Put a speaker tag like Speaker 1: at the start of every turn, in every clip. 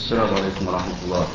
Speaker 1: السلام عليكم ورحمة الله.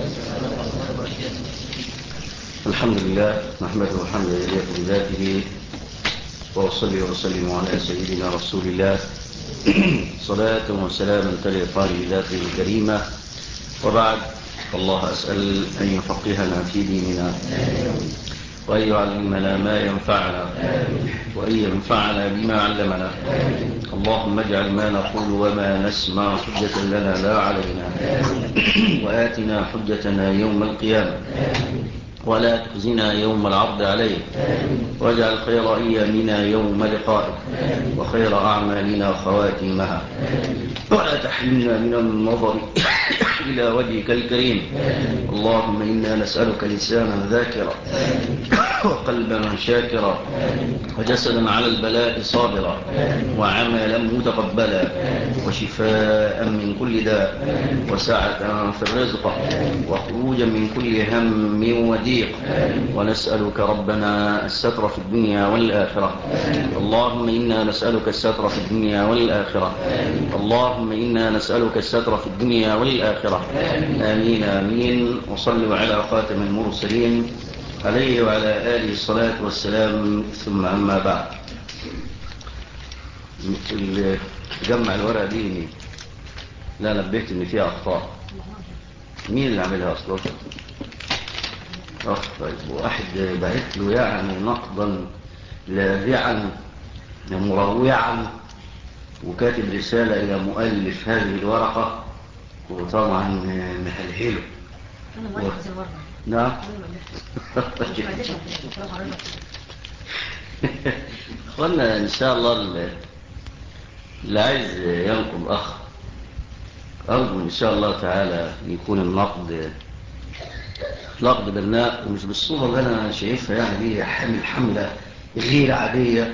Speaker 1: الحمد لله نحمده حمدا يليق بذاته، وأصلي وسلم على سيدنا رسول الله صلاة وسلاما تليقان بذاته الكريمة. وبعد، الله أسأل أن يفقهنا في ديننا، وأن يعلمنا ما ينفعنا، وأن ينفعنا بما علمنا. اللهم اجعل ما نقول وما نسمع حجة لنا لا علينا، وآتنا حجتنا يوم القيامة، ولا تخزنا يوم العرض عليك، واجعل خير أيامنا يوم لقائك، وخير أعمالنا خواتيمها، ولا تحرمنا من النظر إلى وجهك الكريم. اللهم إنا نسألك لسانا ذاكرا، وقلبا شاكرا، وجسدا على البلاء صابرا، وعملا متقبلا، وشفاء من كل داء، وسعة في الرزق، وخروجا من كل هم وضيق. ونسألك ربنا الستر في الدنيا والآخرة. اللهم إنا نسألك الستر في الدنيا والآخرة. اللهم إنا نسألك الستر في الدنيا والآخرة. آمين آمين. وصلوا على خاتم المرسلين عليه وعلى آله الصلاة والسلام. ثم أما بعد، جمع الورقة دي مين؟ لا، نبهت إن فيها أخطاء. مين اللي عملها أصلا؟ طيب، واحد بعت له يعني نقضا لاذعا مروعا، وكاتب رسالة إلى مؤلف هذه الورقة، وطبعا مهلهله. نعم. أخوانا إن شاء الله اللي عايز ينقض أخ، أرجو إن شاء الله تعالى يكون النقد بناء، ومش بالصورة اللي أنا شايفها يعني دي حملة غير عادية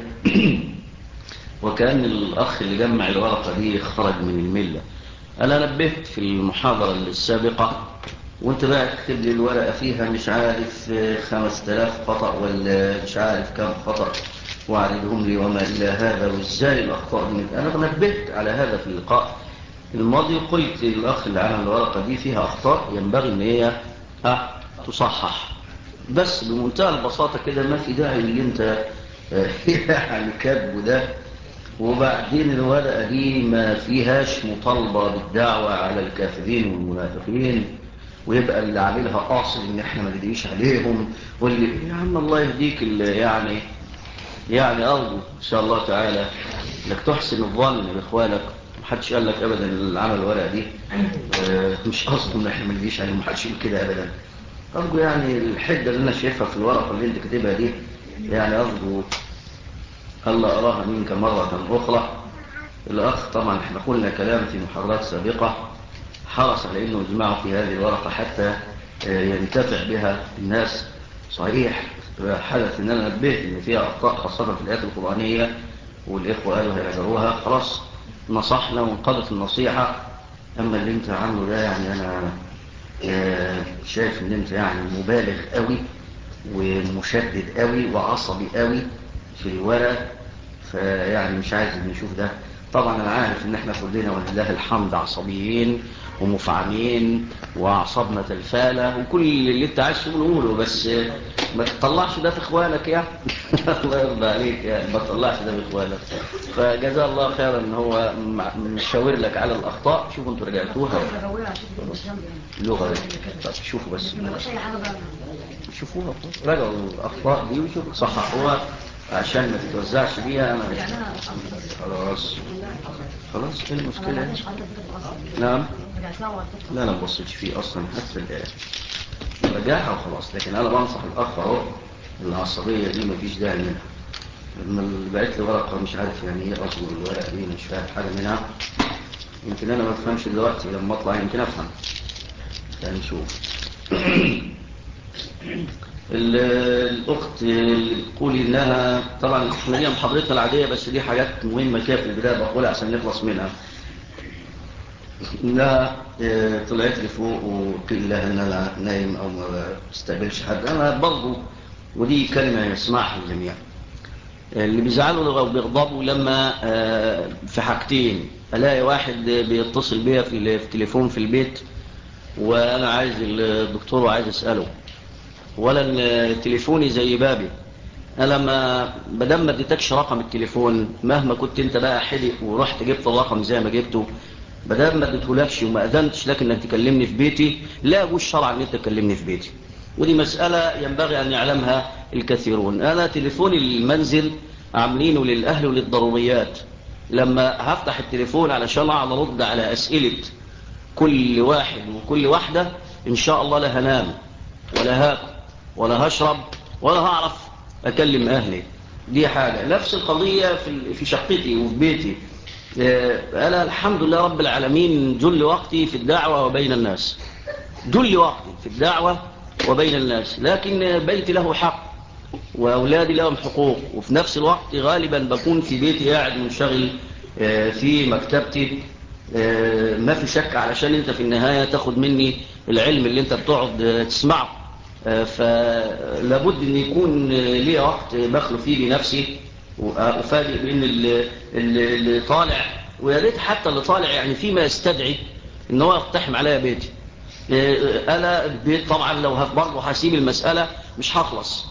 Speaker 1: وكأن الأخ اللي جمع الورقة دي خرج من الملة. أنا نبهت في المحاضرة السابقة، وانت بقى تكتب لي الورقة فيها مش عارف 5000 خطأ ولا مش عارف كم خطأ، وعددهم لي وما إلى هذا، وإزاي الأخطاء دي. أنا نبهت على هذا في اللقاء الماضي، قلت للأخ اللي عمل الورقة دي فيها أخطاء ينبغي أن هي تصحح، بس بمنتهى البساطة كده، ما في داعي اللي انت يعني كاتبه ده. وبعدين الورقة دي ما فيهاش مطالبة بالدعوة على الكافرين والمنافقين، ويبقى اللي عاملها قاصد ان احنا ما ندعيش عليهم، واللي يا عم الله يهديك اللي يعني ارجو ان شاء الله تعالى انك تحسن الظن باخوانك. محدش قال لك ابدا اللي عمل الورقة دي مش قصده ان احنا ما ندعيش عليهم، محدش يقول كده ابدا. أرجو يعني الحدة اللي أنا شايفها في الورقة اللي أنت كاتبها دي، يعني أرجو ألا أراها منك مرة أخرى. الأخ طبعا احنا قلنا كلام في محاضرات سابقة، حرص على أنه يجمعه في هذه الورقة حتى ينتفع بها الناس. صحيح حدث أن أنا نبهت أن فيها أخطاء خاصة في الآيات القرآنية، والإخوة قالوا هيعذروها، خلاص نصحنا وانقضت النصيحة. أما اللي أنت عامله ده يعني أنا شايف ان انت يعني مبالغ قوي ومشدد قوي وعصبي قوي في الورق، فيعني مش عايز نشوف ده. طبعا انا عارف ان احنا كلنا ولله الحمد عصبيين ومفعمين واعصابنا تلفالة وكل اللي انت عايز تقوله، بس ما تطلعش ده في اخوانك يعني. الله يرضى عليك يعني، ما تطلعش ده في اخوانك. فجزاه الله خيرا ان هو مشاور لك على الاخطاء. شوفوا انتوا رجعتوها لغه. طب شوفوا بس، شوفوها راجعوا الاخطاء دي وشوفوا صححوها عشان ما تتوزعش بيها. انا خلاص ايه المشكله؟ نعم. لا انا ما بصيتش فيه اصلا حتى الان، رجعها وخلاص. لكن انا بنصح الاخ اهو، العصبيه دي مفيش داعي منها. لما اللي بعت لي ورقه مش عارف يعني ايه اصل الورقه دي، مش فاهم حاجه منها. يمكن انا ما افهمش دلوقتي، لما اطلع يمكن افهم. يعني نشوف. الأخت تقول إنها طبعا احنا ليها محاضرتنا العادية، بس دي حاجات مهمة كده في البداية بقولها عشان نخلص منها. إنها طلعت لي فوق وقيل لها إن أنا نايم أو ما بستقبلش حد. أنا برضو، ودي كلمة يسمعها الجميع، اللي بيزعلوا أو بيغضبوا لما في حاجتين: ألاقي واحد بيتصل بيا في التليفون في البيت وانا عايز الدكتور وعايز اساله، ولا تليفوني زي بابي، انا ما بدل ما اديتكش رقم التليفون مهما كنت انت بقى حدق ورحت جبت الرقم زي ما جبته، بدل ما اديتهولكش وما اذنتش لك انك تكلمني في بيتي، لا يجوز شرعا ان انت تكلمني في بيتي. ودي مساله ينبغي ان يعلمها الكثيرون. انا تليفوني المنزل عاملينه للاهل وللضروريات، لما هفتح التليفون علشان اقعد ارد على اسئله كل واحد وكل واحده ان شاء الله لا هنام ولا هاكل ولا هشرب ولا هعرف اكلم اهلي. دي حاجه. نفس القضيه في شقتي وفي بيتي. انا الحمد لله رب العالمين جل وقتي في الدعوه وبين الناس، جل وقتي في الدعوه وبين الناس، لكن بيتي له حق واولادي لهم حقوق، وفي نفس الوقت غالبا بكون في بيتي قاعد منشغل في مكتبتي. ما في شك علشان انت في النهايه تاخد مني العلم اللي انت بتقعد تسمعه، فلابد ان يكون لي وقت بخلو فيه بنفسي وافاجئ بان اللي طالع، ويا ريت حتى اللي طالع يعني فيما يستدعي ان هو يقتحم عليا بيتي. انا البيت طبعا لو برضه هسيب المساله مش هخلص،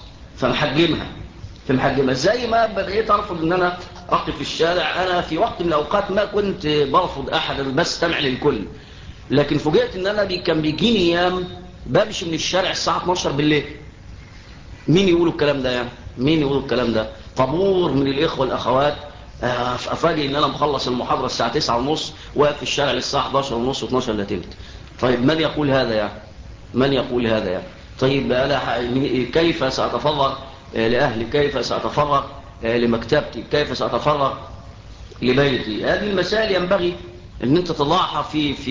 Speaker 1: فمحجمها زي ما بقيت ارفض ان انا اقف في الشارع. انا في وقت من الاوقات ما كنت برفض احدا بس استمع للكل، لكن فوجئت ان انا كان بيجيني ايام بمشي من الشارع الساعه 12 بالليل. مين يقولوا الكلام ده؟ يعني مين يقولوا الكلام ده؟ طابور من الاخوه والاخوات، افاجئ ان انا مخلص المحاضره الساعه 9:30 واقف في الشارع للساعه 11:30 و12 الا تلت. طيب من يقول هذا يعني؟ من يقول هذا يعني؟ طيب انا كيف ساتفرغ لاهلي؟ كيف ساتفرغ لمكتبتي؟ كيف ساتفرغ لبيتي؟ هذه المسائل ينبغي ان انت تضعها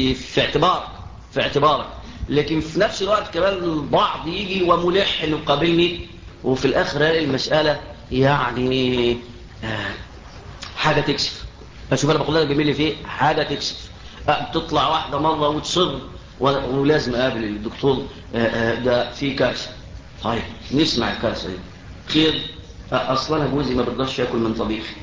Speaker 1: في اعتبارك. لكن في نفس الوقت كمان البعض يجي وملح انه يقابلني وفي الاخر المساله يعني حاجه تكسف. اشوف انا بقول لك جميل في حاجه تكسف. بتطلع واحده مره وتصر ولازم اقابل الدكتور، ده في كارثه. طيب نسمع الكارثه دي خير. اصلا جوزي ما بيقدرش ياكل من طبيخي.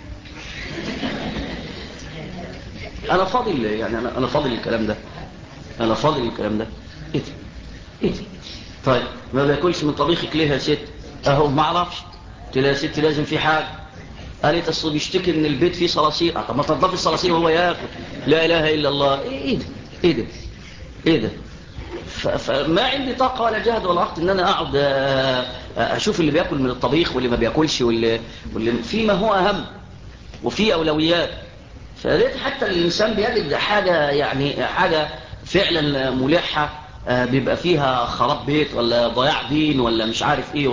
Speaker 1: انا فاضل يعني انا فاضل الكلام ده، انا فاضل الكلام ده. ايه ده؟ ايه ده؟ طيب ما بياكلش من طبيخك ليه يا ست؟ اهو ما اعرفش. قلت لها يا ست لازم في حاجه. قالت اصل بيشتكي ان البيت فيه صراصير. طب ما تنضفي الصراصير وهو ياكل. لا اله الا الله. ايه ده؟ ايه ده؟ ايه ده؟ فما عندي طاقه ولا جهد ولا وقت ان انا اقعد اشوف اللي بياكل من الطبيخ واللي ما بياكلش واللي فيما هو اهم وفي اولويات. فريت حتى الإنسان بيجد حاجة يعني حاجة فعلا ملحة بيبقى فيها خراب بيت ولا ضياع دين ولا مش عارف ايه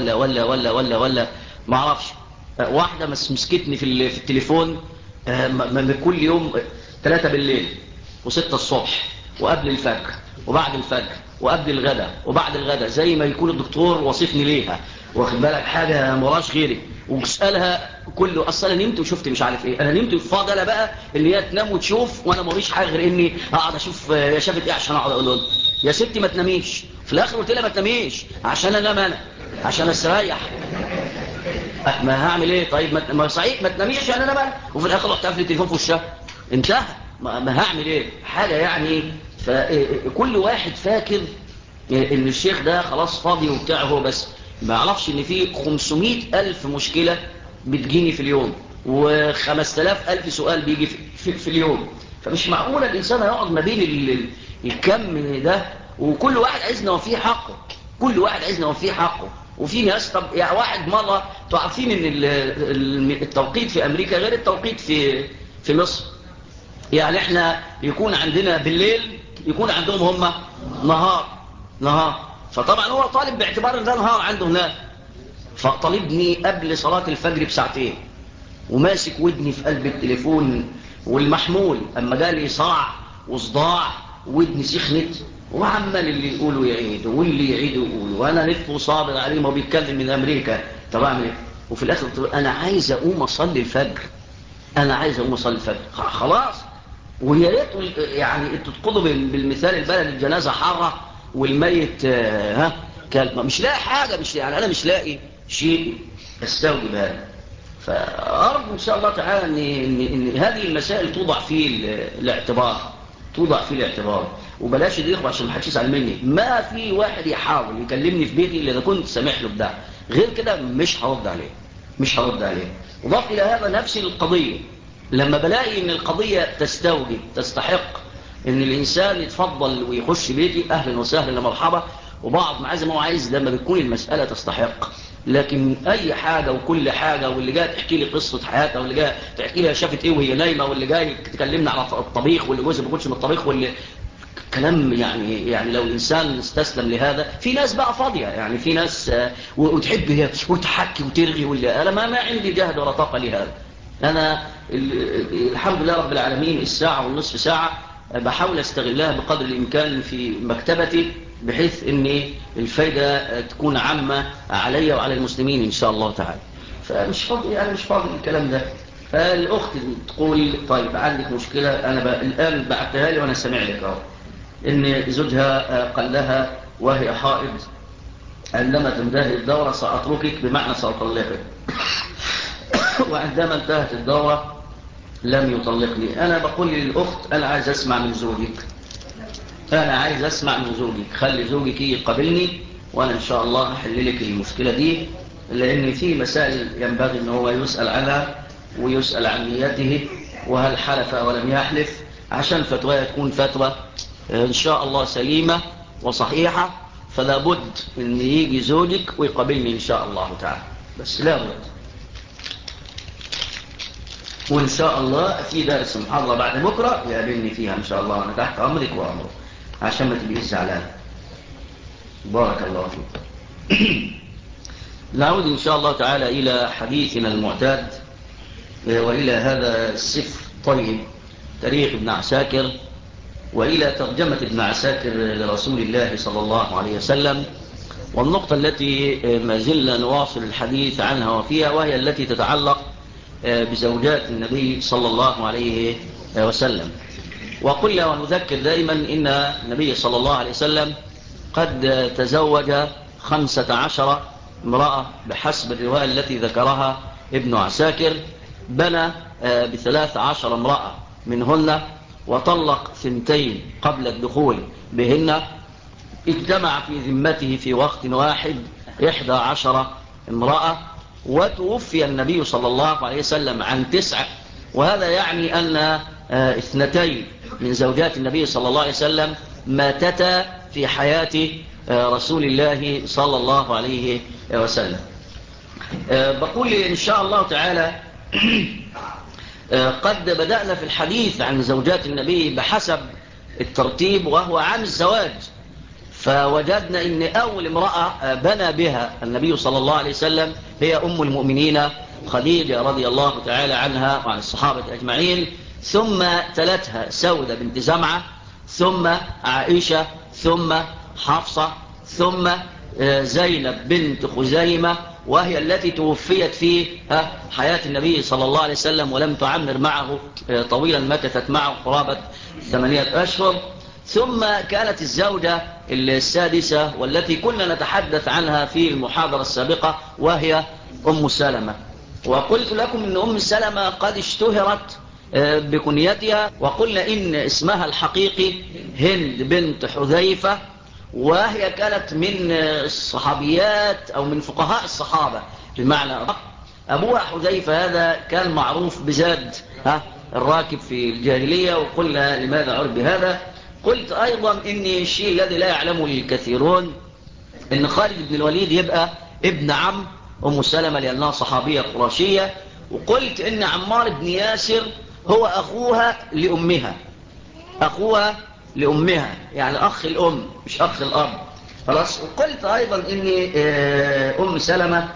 Speaker 1: ولا ما اعرفش. واحدة مسكتني في التليفون كل يوم 3 بالليل و6 الصبح وقبل الفجر وبعد الفجر وقبل الغداء وبعد الغداء، زي ما يكون الدكتور وصفني ليها، واخد بالك حاجة مراش غيري. واسألها كله اصل انا نمت وشفت مش عارف ايه. انا نمت فاضله بقى اللي هي تنام وتشوف، وانا ماليش حاجه غير اني اقعد اشوف هي شافت ايه عشان اقعد اقول لها يا ستي ما تناميش. في الاخر قلت لها ما تناميش عشان انام انا، عشان استريح. ما هعمل ايه؟ طيب ما صحيح ما تناميش عشان انا بقى. وفي الاخر رحت قافل التليفون في وشها. انتهى. ما هعمل ايه؟ حاجه يعني. فكل واحد فاكر ان الشيخ ده خلاص فاضي وبتاع هو بس، ما يعرفش ان في 500,000 مشكله بتجيني في اليوم و5000 سؤال بيجي في اليوم. فمش معقول الإنسان يقعد ما بين الكم ده، وكل واحد عايزنا وفيه حقه. كل واحد عايزنا وفيه حقه. وفي ناس طب يعني واحد مرة تعرفين ان التوقيت في أمريكا غير التوقيت في مصر. يعني احنا يكون عندنا بالليل يكون عندهم هم نهار. فطبعا هو طالب باعتبار ان ده نهار عنده هناك، فطالبني قبل صلاة الفجر بساعتين وماسك ودني في قلب التليفون والمحمول. اما جالي صرع وصداع ودني سخنت، وعمال اللي يقولوا يعيد واللي يعيدوا يقولوا، وانا لف وصابر عليه ما بيتكلم من امريكا. طب اعمل ايه؟ وفي الاخر انا عايز اقوم اصلي الفجر. خلاص. ويا ريت يعني انتوا تقضوا بالمثال البلد الجنازه حاره والميت كلمه مش لاقي حاجه، مش يعني انا مش لاقي شيء استوجب هذا. فأرجو إن شاء الله تعالى إن هذه المسائل توضع في الاعتبار. وبلاش الإخوة عشان ما حدش يزعل مني، ما في واحد يحاول يكلمني في بيتي إلا إذا كنت سامح له بده، غير كده مش هرد عليه، مش هرد عليه. وضاف إلى هذا نفس القضية، لما بلاقي إن القضية تستوجب تستحق إن الإنسان يتفضل ويخش بيتي، أهلا وسهلا مرحبا، وبعض معاه زي ما هو عايز لما بتكون المسألة تستحق. لكن أي حاجة وكل حاجة، واللي جاي تحكي لي قصة حياتها، واللي جاي تحكي لي شافت إيه وهي نايمة، واللي جاي تكلمنا على الطبيخ، واللي جوزها ما بياكلش من الطبيخ، واللي كلام يعني لو الإنسان استسلم لهذا. في ناس بقى فاضية، يعني في ناس وتحب هي وتحكي وترغي، واللي أنا ما عندي جهد ولا طاقة لهذا. أنا الحمد لله رب العالمين الساعة والنصف ساعة بحاول استغلها بقدر الإمكان في مكتبتي، بحيث ان الفايدة تكون عامة علي وعلى المسلمين إن شاء الله تعالى. فمش فاضي، أنا مش فاضي الكلام ده. فالأخت تقول طيب عندك مشكلة، أنا الآن بعتها لي وأنا سامع لك أهو، إن زوجها قال لها وهي حائض عندما تنتهي الدورة سأتركك، بمعنى سأطلقك. وعندما انتهت الدورة لم يطلقني. أنا بقول للأخت أنا عايز أسمع من زوجك، أنا عايز أسمع من زوجك، خلي زوجك يقابلني وأنا إن شاء الله أحل لك المشكلة دي، لأن في مسائل ينبغي أن هو يسأل عنها ويسأل عن نيته، وهل حلف ولم يحلف، عشان فتوى تكون فتوى إن شاء الله سليمة وصحيحة. فلا بد أن يجي زوجك ويقابلني إن شاء الله تعالى، بس لا بد. وإن شاء الله في درس محاضرة بعد بكرة يقابلني فيها إن شاء الله، أنا تحت أمرك وأمرك عشان ما تبقيش زعلان. بارك الله فيك. نعود إن شاء الله تعالى إلى حديثنا المعتاد، وإلى هذا السفر طيب تاريخ ابن عساكر، وإلى ترجمة ابن عساكر لرسول الله صلى الله عليه وسلم. والنقطة التي ما زلنا نواصل الحديث عنها وفيها، وهي التي تتعلق بزوجات النبي صلى الله عليه وسلم. وقلنا ونذكر دائما إن النبي صلى الله عليه وسلم قد تزوج 15 امرأة بحسب الرواية التي ذكرها ابن عساكر، بنى ب13 امرأة منهن، وطلق 2 قبل الدخول بهن، اجتمع في ذمته في وقت واحد 11 امرأة، وتوفي النبي صلى الله عليه وسلم عن 9. وهذا يعني أن 2 من زوجات النبي صلى الله عليه وسلم ماتتا في حياة رسول الله صلى الله عليه وسلم. بقول إن شاء الله تعالى قد بدأنا في الحديث عن زوجات النبي بحسب الترتيب وهو عام الزواج، فوجدنا ان اول امرأة بنى بها النبي صلى الله عليه وسلم هي ام المؤمنين خديجة رضي الله تعالى عنها وعن الصحابة اجمعين، ثم تلتها سودة بنت زمعة، ثم عائشة، ثم حفصة، ثم زينب بنت خزيمة، وهي التي توفيت في حياة النبي صلى الله عليه وسلم ولم تعمر معه طويلا، مكثت معه قرابة 8 أشهر. ثم كانت الزوجة السادسة والتي كنا نتحدث عنها في المحاضرة السابقة وهي أم سلمة. وقلت لكم أن أم سلمة قد اشتهرت بكنيتها، وقلنا إن اسمها الحقيقي هند بنت حذيفة، وهي كانت من الصحابيات أو من فقهاء الصحابة بمعنى أبوها حذيفة هذا كان معروف بزاد الراكب في الجاهلية. وقلنا لماذا عرف بهذا؟ قلت أيضا إن الشيء الذي لا يعلمه الكثيرون إن خالد بن الوليد يبقى ابن عم أم سلمة لأنها صحابية قرشية. وقلت إن عمار بن ياسر هو أخوها لأمها، أخوها لأمها يعني أخ الأم مش أخ الأب، خلاص. وقلت أيضا إن أم سلمة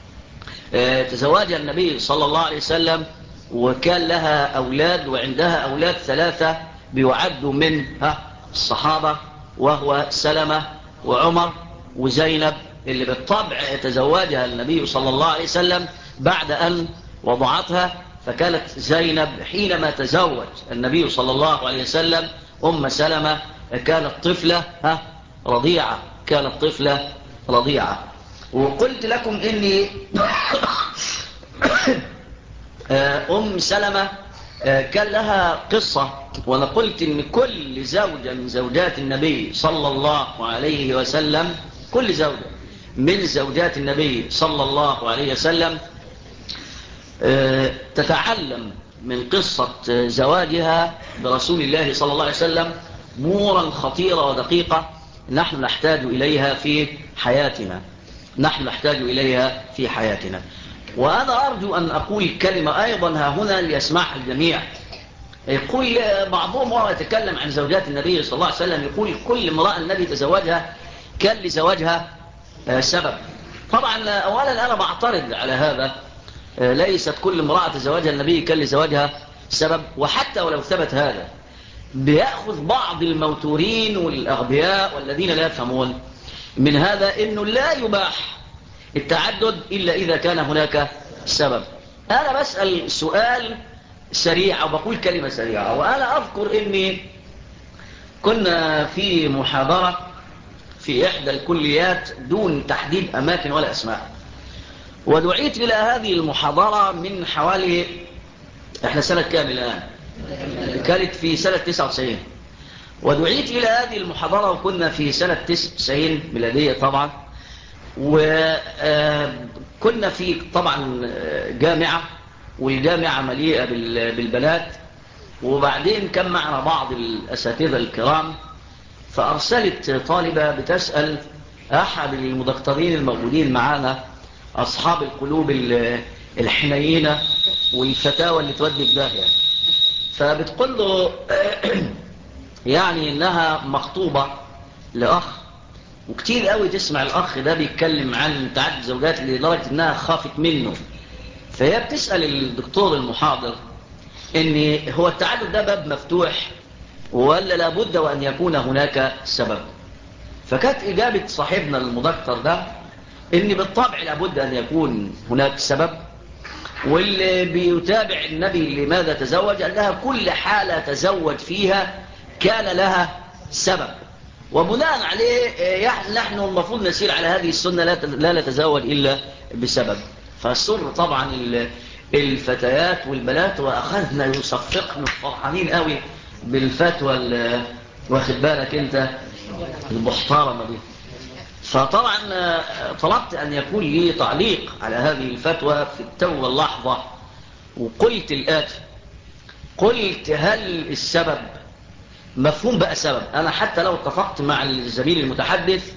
Speaker 1: تزوجها النبي صلى الله عليه وسلم وكان لها أولاد، وعندها أولاد 3 بيعدوا من الصحابة، وهو سلمة وعمر وزينب، اللي بالطبع تزوجها النبي صلى الله عليه وسلم بعد أن وضعتها. فكانت زينب حينما تزوج النبي صلى الله عليه وسلم أم سلمة كانت طفلة رضيعة، كانت طفلة رضيعة. وقلت لكم إني أم سلمة كان لها قصة، وأنا قلت إن كل زوجة من زوجات النبي صلى الله عليه وسلم، كل زوجة من زوجات النبي صلى الله عليه وسلم تتعلم من قصة زواجها برسول الله صلى الله عليه وسلم أمورا خطيرة ودقيقة نحن نحتاج إليها في حياتنا، نحن نحتاج إليها في حياتنا. وأنا أرجو أن أقول كلمة أيضا ها هنا ليسمعها الجميع. يقول بعضهم وهو يتكلم عن زوجات النبي صلى الله عليه وسلم، يقول كل امرأة النبي تزوجها كان لزواجها سبب. طبعا أولا أنا بعترض على هذا، ليست كل امرأة تزوجها النبي كان لزواجها سبب. وحتى ولو ثبت هذا بيأخذ بعض الموتورين والأغبياء والذين لا يفهمون من هذا أنه لا يباح التعدد إلا إذا كان هناك سبب. أنا بسأل سؤال سريع أو بقول كلمة سريعة. وأنا أذكر أني كنا في محاضرة في إحدى الكليات دون تحديد أماكن ولا أسماء، ودعيت إلى هذه المحاضرة من حوالي، إحنا سنة كامل الآن، كانت في سنة 99، ودعيت إلى هذه المحاضرة وكنا في سنة 99 ميلادية طبعا. وكنا في طبعا جامعة، والجامعة مليئة بالبنات، وبعدين كان معنا بعض الأساتذة الكرام، فأرسلت طالبة بتسأل أحد المدكتورين الموجودين معنا أصحاب القلوب الحنينة والفتاوى اللي تودي في داهية، فبتقول له يعني إنها مخطوبة لأخ، وكتير قوي تسمع الأخ ده بيتكلم عن تعدد زوجات لدرجة إنها خافت منه. فهي بتسأل الدكتور المحاضر إن هو التعدد ده باب مفتوح ولا لابد وأن يكون هناك سبب؟ فكانت إجابة صاحبنا المدكتور ده إن بالطبع لابد أن يكون هناك سبب، واللي بيتابع النبي لماذا تزوج قال لها كل حالة تزوج فيها كان لها سبب، وبناء عليه نحن المفروض نسير على هذه السنة، لا نتزوج إلا بسبب. فسر طبعا الفتيات والبنات، وأخذنا يصفقنا فرحانين قوي بالفتوى واخد بالك انت المحترمة دي. فطبعا طلبت أن يكون لي تعليق على هذه الفتوى في التو اللحظة، وقلت الآتي، قلت هل السبب مفهوم بقى سبب؟ أنا حتى لو اتفقت مع الزميل المتحدث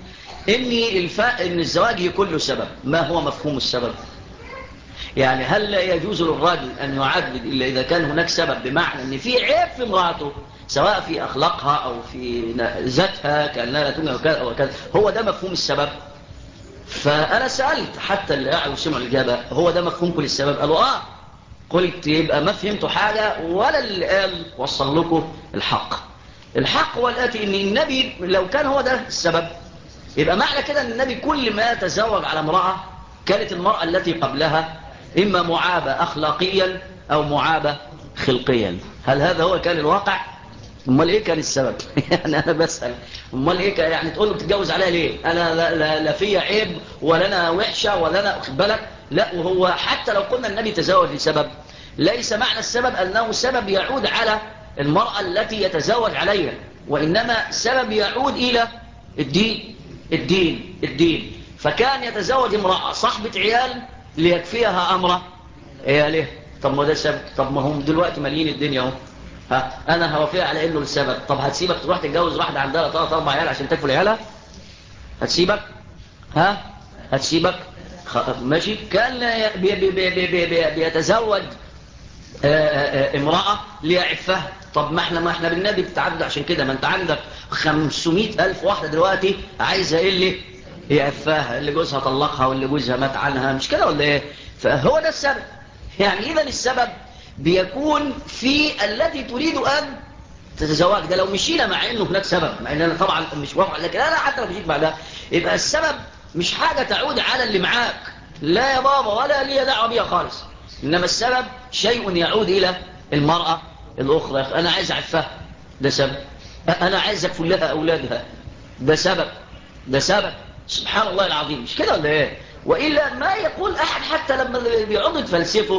Speaker 1: إن الزواج يكون له سبب، ما هو مفهوم السبب؟ يعني هل لا يجوز للراجل أن يعدد إلا إذا كان هناك سبب، بمعنى أن في عيب في امرأته سواء في أخلاقها أو في ذاتها كأنها لا تنجح وكذا أو كذا، هو ده مفهوم السبب؟ فأنا سألت حتى اللي قاعد وسمعوا الإجابة هو ده مفهومكم للسبب؟ قالوا قلت يبقى ما فهمتوا حاجة ولا اللي قال وصل لكم الحق. الحق هو الآتي، إن النبي لو كان هو ده السبب يبقى معنى كده أن النبي كل ما تزوج على امرأة كانت المرأة التي قبلها إما معابة أخلاقيا أو معابة خلقيا. هل هذا هو كان الواقع؟ امال ايه كان السبب؟ يعني انا بسأل امال ايه يعني تقول له بتتجوز عليها ليه؟ انا لا فيها عيب ولا انا وحشة ولا انا واخد بالك؟ لا، وهو حتى لو قلنا النبي تزوج لسبب ليس معنى السبب انه سبب يعود على المرأة التي يتزوج عليها، وانما سبب يعود الى الدين. فكان يتزوج امرأة صاحبة عيال ليكفيها امره عياله. طب ما ده سبب. طب ما هم دلوقتي مالين الدنيا اهو، انا هوافق على انه السبب. طب هتسيبك تروح تتجوز واحده عندها 3 4 عيال عشان تكفل عيالها؟ هتسيبك؟ هتسيبك؟ ماشي. كان بيتزوج امراه ليعفها. طب ما احنا بالنبي بتعدد عشان كده. ما انت عندك 500,000 واحده دلوقتي عايزه ايه اللي يعفاها، اللي جوزها طلقها واللي جوزها مات عنها، مش كده ولا ايه؟ فهو ده السبب. يعني اذا السبب بيكون في التي تريد أن تتزوج. ده لو مشينا مع انه هناك سبب، مع ان انا طبعا مش واقع، لكن انا حتى لو مشيت بعدها يبقى السبب مش حاجة تعود على اللي معاك، لا يا بابا ولا لي دعوه بيها خالص، انما السبب شيء يعود الى المرأة الاخرى. انا عايز اعفها، ده سبب. انا عايز اكفل لها اولادها، ده سبب. سبحان الله العظيم، مش كده ولا ايه؟ وإلا ما يقول أحد حتى لما بيعض فلسفه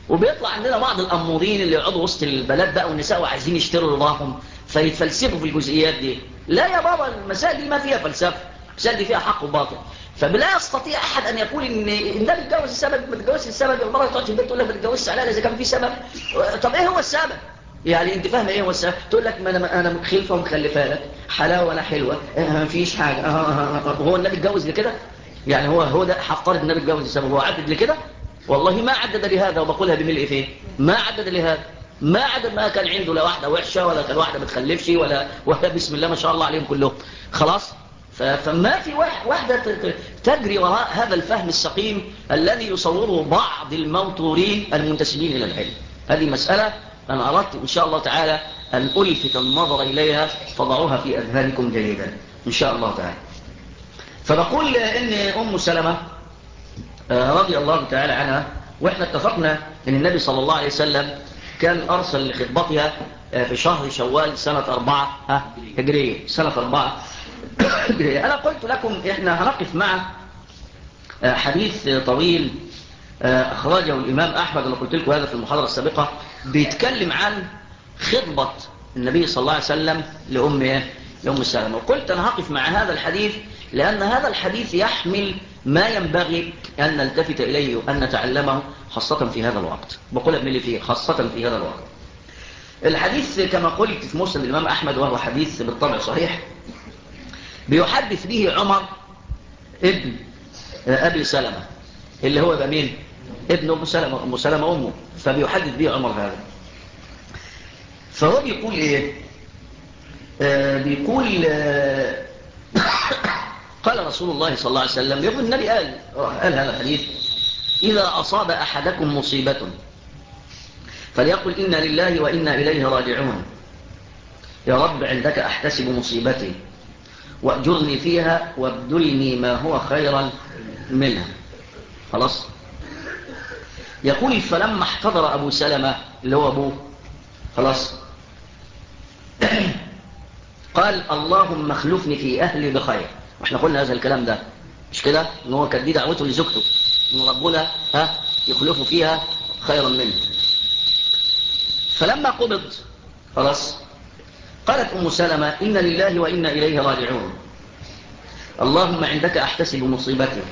Speaker 1: وبيطلع عندنا بعض الأمورين اللي يقعدوا وسط البلد بقى والنساء وعايزين يشتروا رضاهم فيتفلسفوا في الجزئيات دي. لا يا بابا، المسائل دي ما فيها فلسفة، المسائل دي فيها حق وباطل. فبلا يستطيع أحد أن يقول إن ده بيتجوز السبب، ما بتتجوزش السبب. المرأة تقعد في البيت تقول لك ما بتتجوزش عليها إذا كان في سبب. طب إيه هو السبب؟ يعني أنت فاهم إيه هو السبب؟ تقول لك ما أنا مخلفة ومخلفة لك، حلاوة ولا حلوة، ما فيش حاجة. هو النبي اتجوز لكده؟ يعني هو ده هفترض النبي اتجوز السبب، هو عدد لكده؟ والله ما عدد لهذا، وبقولها بملء فيه، ما عدد لهذا. ما عدد، ما كان عنده لا واحدة وحشة ولا كان واحدة بتخلفش ولا بسم الله ما شاء الله عليهم كلهم. خلاص. فما في واحدة تجري وراء هذا الفهم السقيم الذي يصوره بعض الموتورين المنتسبين إلى العلم. هذه مسألة أنا أردت إن شاء الله تعالى أن ألفت النظر إليها، فضعوها في أذهانكم جيدا إن شاء الله تعالى. فبقول إن أم سلمة رضي الله تعالى عنها، وإحنا اتفقنا أن النبي صلى الله عليه وسلم كان أرسل لخطبتها في شهر شوال سنة 4 هجرية، سنة 4 هجرية. أنا قلت لكم إحنا هنقف مع حديث طويل أخرجه الإمام أحمد، أنا قلت لكم هذا في المحاضرة السابقة، بيتكلم عن خطبة النبي صلى الله عليه وسلم لأم سلمة. وقلت أنا هقف مع هذا الحديث لأن هذا الحديث يحمل ما ينبغي أن نلتفت إليه وأن نتعلمه خاصة في هذا الوقت. بقول ابن فيه خاصة في هذا الوقت. الحديث كما قلت في مسند الإمام أحمد، وهو حديث بالطبع صحيح، بيحدث به عمر ابن أبي سلمة اللي هو يبقى مين؟ ابن أم سلمة، أم سلمة أمه، فبيحدث به عمر هذا. فهو بيقول إيه؟ بيقول قال رسول الله صلى الله عليه وسلم، يقول النبي قال هذا الحديث: إذا أصاب أحدكم مصيبة فليقل إنا لله وإنا إليه راجعون، يا رب عندك أحتسب مصيبتي وأجرني فيها وابدلني ما هو خيرا منها. خلاص. يقول فلما احتضر أبو سلمة اللي هو أبوه، خلاص، قال اللهم اخلفني في أهلي بخير. واحنا قلنا هذا الكلام ده مش كده، ان هو كان دي دعوته لزوجته ان ربنا يخلفه فيها خيرا منه. فلما قبض خلاص قالت أم سلمة إن لله وإنا إليه راجعون، اللهم عندك أحتسب مصيبتي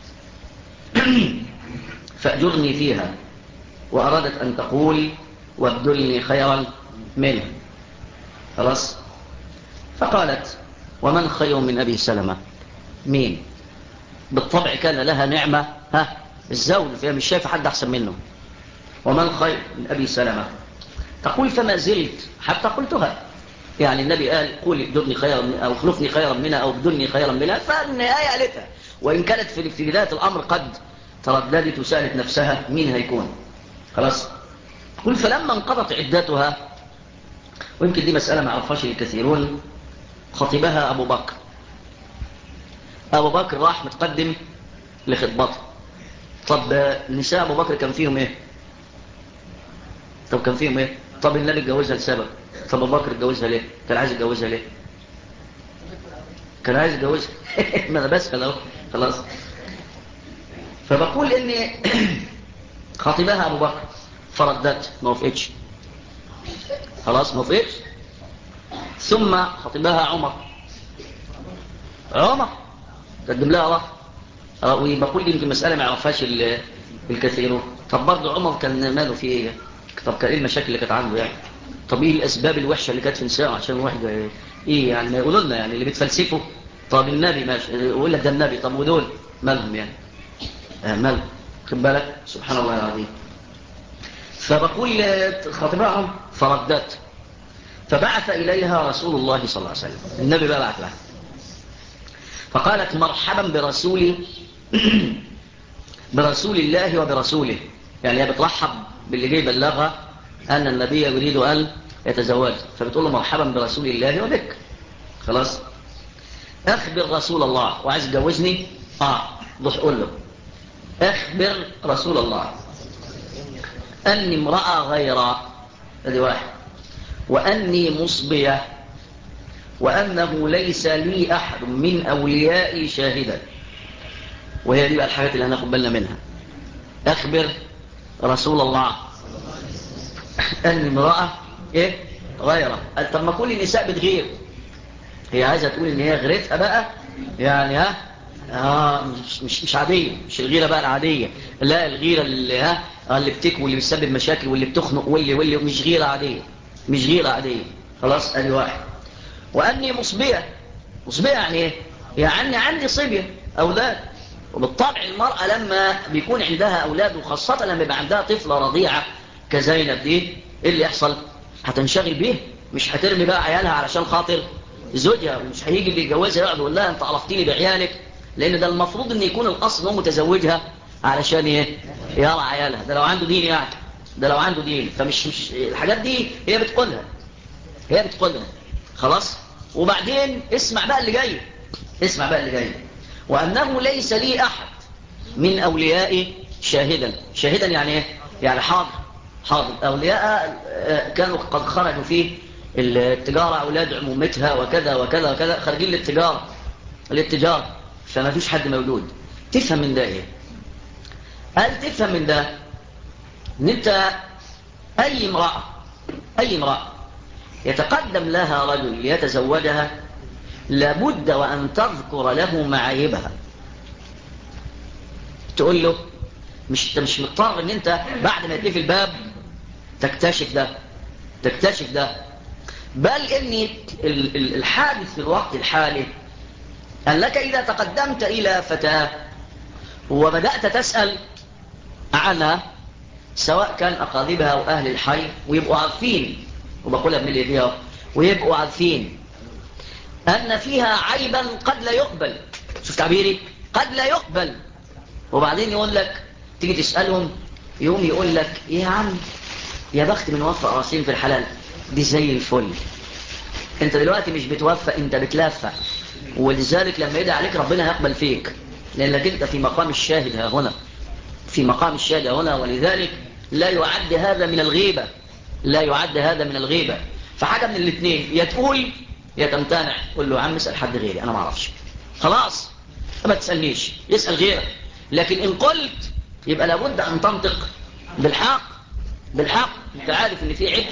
Speaker 1: فأجرني فيها، وأرادت أن تقول وابدلني خيرا منه. خلاص. فقالت ومن خير من أبي سلمة؟ مين؟ بالطبع كان لها نعمة الزوج، فهي مش شايفة حد أحسن منه. ومن خير من أبي سلمة؟ تقول فما زلت حتى قلتها، يعني النبي قال قولي ابدلني خيرا منها أو خلفني خيرا منها أو ابدلني خيرا منها، فالنهاية قالتها، وإن كانت في بداية الأمر قد ترددت وسألت نفسها مين هيكون. خلاص. تقول فلما انقضت عدتها، ويمكن دي مسألة ما عرفهاش الكثيرون، خطبها أبو بكر. أبو بكر راح متقدم لخطبته. طب نساء أبو بكر كان فيهم إيه؟ طب كان فيهم إيه؟ طب النبي اتجوزها لسبب، طب أبو بكر اتجوزها ليه؟ كان عايز يتجوزها ليه؟ كان عايز يتجوزها ما أنا بسأل أهو. خلاص. فبقول إن خطبها أبو بكر فردت، ما وافقتش. خلاص، ما وافقتش. ثم خطبها عمر قدم لها رفض. وبقول يمكن مسألة ما يعرفهاش الكثيرون. طب برضه عمر كان ماله في ايه؟ طب كان ايه المشاكل اللي كانت عنده يعني؟ طب ايه الاسباب الوحشه اللي كانت في نساء عشان الواحد ايه يعني؟ ما يقولوا لنا يعني اللي بتفلسفوا. طب النبي ماشي يقول لك ده النبي، طب ودول مالهم يعني؟ مالهم؟ خد بالك سبحان الله العظيم. فبقول خطبها عمر فردت، فبعث اليها رسول الله صلى الله عليه وسلم. النبي بقى بعث لها فقالت مرحبا برسول الله وبرسوله، يعني هي بترحب باللي جاي بلغها أن النبي يريد أن يتزوج، فبتقول له مرحبا برسول الله وبك. خلاص. أخبر رسول الله، وعايز تجوزني؟ روح قول له أخبر رسول الله أني امرأة غيرا، هذه واحد، وأني مصبية، وأنه ليس لي أحد من أوليائي شاهدا. وهي دي بقى الحاجات اللي هناخد بالنا منها. أخبر رسول الله أن امرأة إيه غيره. طب ما كل النساء بتغير، هي عايزة تقول إن هي غيرتها بقى يعني مش عادية، مش الغيرة بقى العادية، لا الغيرة اللي بتكوي واللي بتسبب مشاكل واللي بتخنق واللي مش غيرة عادية، مش غيرة عادية. خلاص ادي واحد. وأني مصبية. مصبية يعني ايه؟ يعني عندي صبية أولاد. وبالطبع المرأة لما بيكون عندها أولاد، وخاصة لما يبقى عندها طفلة رضيعة كزينب دي، ايه اللي يحصل؟ هتنشغل بيه، مش هترمي بقى عيالها علشان خاطر زوجها، ومش هيجي اللي يتجوزها يقعد يقول لها انت عرفتيني بعيالك، لان ده المفروض ان يكون الاصل انه متزوجها علشان ايه؟ يرى عيالها، ده لو عنده دين يعني، ده لو عنده دين. فمش الحاجات دي هي بتقولها، هي بتقولها. خلاص. وبعدين اسمع بقى اللي جاي، اسمع بقى اللي جاي. وانه ليس لي احد من اوليائي شاهدا. شاهدا يعني ايه؟ يعني حاضر. حاضر. اولياء كانوا قد خرجوا في التجارة، أولاد عمومتها وكذا وكذا وكذا، خارجين للتجارة، فما فيش حد موجود. تفهم من ده إيه؟ هل تفهم من ده إن أنت أي امرأة يتقدم لها رجل ليتزوجها لابد وأن تذكر له معايبها. تقول له مش مضطر إن أنت بعد ما يتقفل الباب تكتشف ده، بل إن الحادث في الوقت الحالي أنك إذا تقدمت إلى فتاة وبدأت تسأل عنها، سواء كان أقاربها أو أهل الحي، ويبقوا عارفين، وبقولها من اللي فيها، ويبقوا عارفين أن فيها عيبا قد لا يقبل. شوف تعبيري، قد لا يقبل. وبعدين يقول لك، تيجي تسألهم يوم يقول لك يا عم يا بخت من وفق راسين في الحلال، دي زي الفل. انت دلوقتي مش بتوفق، انت بتلفق. ولذلك لما يدعي عليك ربنا هيقبل فيك، لأنك انت في مقام الشاهد ها هنا، في مقام الشاهد هنا. ولذلك لا يعد هذا من الغيبة، لا يعد هذا من الغيبة. فحاجة من الاثنين، يا تقول يا تمتنع. قول له عم اسأل حد غيري، أنا ما اعرفش، خلاص ما تسألنيش، يسأل غيرك. لكن إن قلت يبقى لابد أن تنطق بالحق. بالحق. انت عارف ان في عيب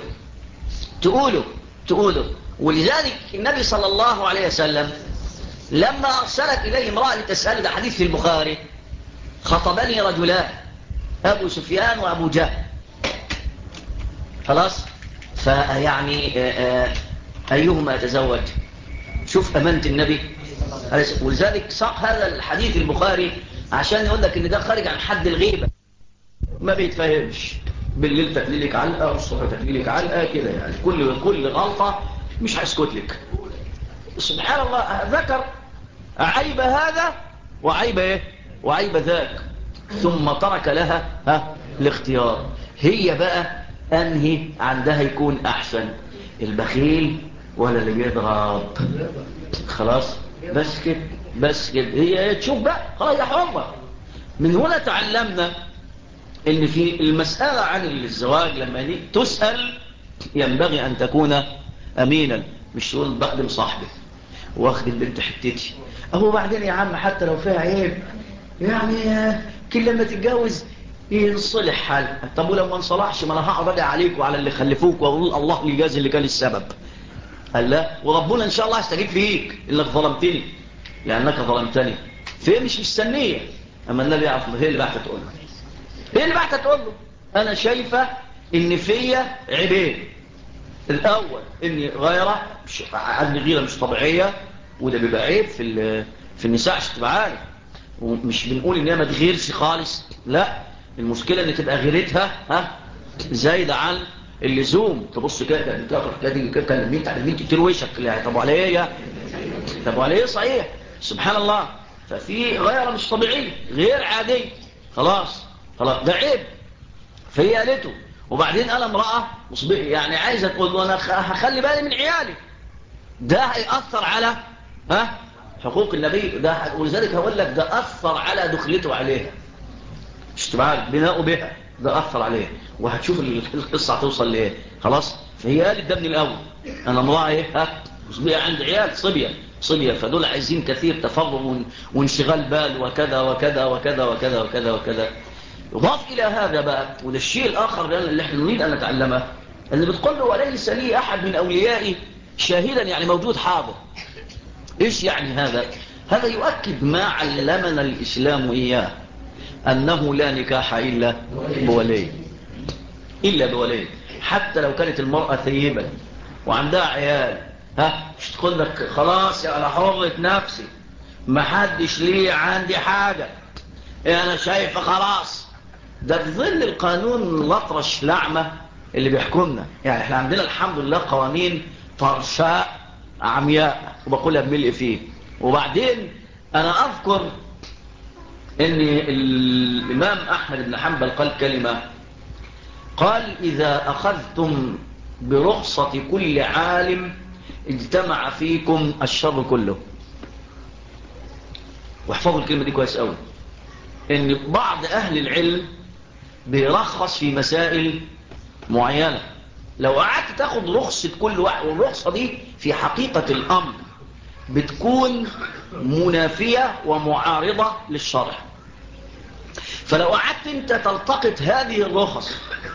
Speaker 1: تقوله. ولذلك النبي صلى الله عليه وسلم لما أرسلت إليه امرأة لتسأل، ده حديث في البخاري، خطبني رجلان، أبو سفيان وأبو جهل. خلاص. فيعني أيهما أتزوج؟ شوف أمانة النبي. ولذلك ساق هذا الحديث البخاري عشان يقول لك إن ده خارج عن حد الغيبة، ما بيتفهمش. بالليل تكليلك علقة والصبح تكليلك علقة كده يعني، كل غلطة مش هيسكت لك. سبحان الله، ذكر عيب هذا وعيب ايه وعيب ذاك، ثم ترك لها الاختيار. هي بقى انهي عندها يكون احسن، البخيل ولا اللي بيضرب؟ خلاص بس كده هي تشوف بقى، خلاص يا حرمة. من هنا تعلمنا ان في المسألة عن الزواج لما تسأل ينبغي ان تكون امينا، مش تقول بقدم صاحبي واخد البنت حتتي. اهو بعدين يا عم حتى لو فيها عيب يعني كل لما تتجوز ينصلح حالك. طب ولو ما انصلحش، ما انا هقعد ادعي عليك وعلى اللي خلفوك واقول الله يجازي اللي كان السبب. قال لا، وربنا ان شاء الله هيستجيب فيك انك ظلمتني لانك ظلمتني. فهي مش مستنيه، اما النبي يعرف. هي اللي بعت تقول له انا شايفه ان فيا عيبين. الاول اني غيره، عندي غيره مش طبيعيه، وده بيبقى عيب في النساء عشان تبقى عارف. ومش بنقول ان هي ما تغيرش خالص، لا، المشكله ان تبقى غيرتها زايده عن اللزوم. تبص كده كان مين كتير وشك، طب على ايه طب على ايه؟ صحيح، سبحان الله. ففي غيره مش طبيعيه، غير عاديه. خلاص ده عيب. فهي قالته. وبعدين انا امراه يعني عايزه تقول له انا هخلي بالي من عيالي، ده هيأثر على حقوق النبي ده. ولذلك هقول لك ده أثر على دخلته عليها، مش تبعال بناءه بها، ده أثر عليها. وهتشوف القصة هتوصل لإيه. خلاص. فهي قالت ده ابن الأول، أنا امرأة صبية عند عيال صبية، فدول عايزين كثير تفرغ وانشغال بال وكذا وكذا وكذا وكذا وكذا وكذا. يضاف إلى هذا بقى، وده الشيء الآخر اللي احنا نريد أن نتعلمه، اللي بتقول له وليس لي أحد من أوليائي شاهدا، يعني موجود حاضر. إيش يعني هذا؟ هذا يؤكد ما علمنا الإسلام إياه، أنه لا نكاح إلا بولي، إلا بولي. حتى لو كانت المرأة ثيبة وعندها عيال، مش تقول لك خلاص على حرة نفسي، ما حدش ليه عندي حاجة، أنا شايفة خلاص. ده في ظل القانون الأطرش لعمة اللي بيحكمنا. يعني احنا عندنا الحمد لله قوانين طرشاء عمياء، وبقولها بملء فيه. وبعدين أنا أذكر أن الإمام أحمد بن حنبل قال كلمة، قال إذا أخذتم برخصة كل عالم اجتمع فيكم الشر كله. واحفظوا الكلمة دي كويس قوي، ان بعض أهل العلم بيرخص في مسائل معينة، لو قعدت تاخد رخصة كل واحد، والرخصة دي في حقيقة الأمر بتكون منافية ومعارضة للشرع. فلو قعدت انت تلتقط هذه الرخص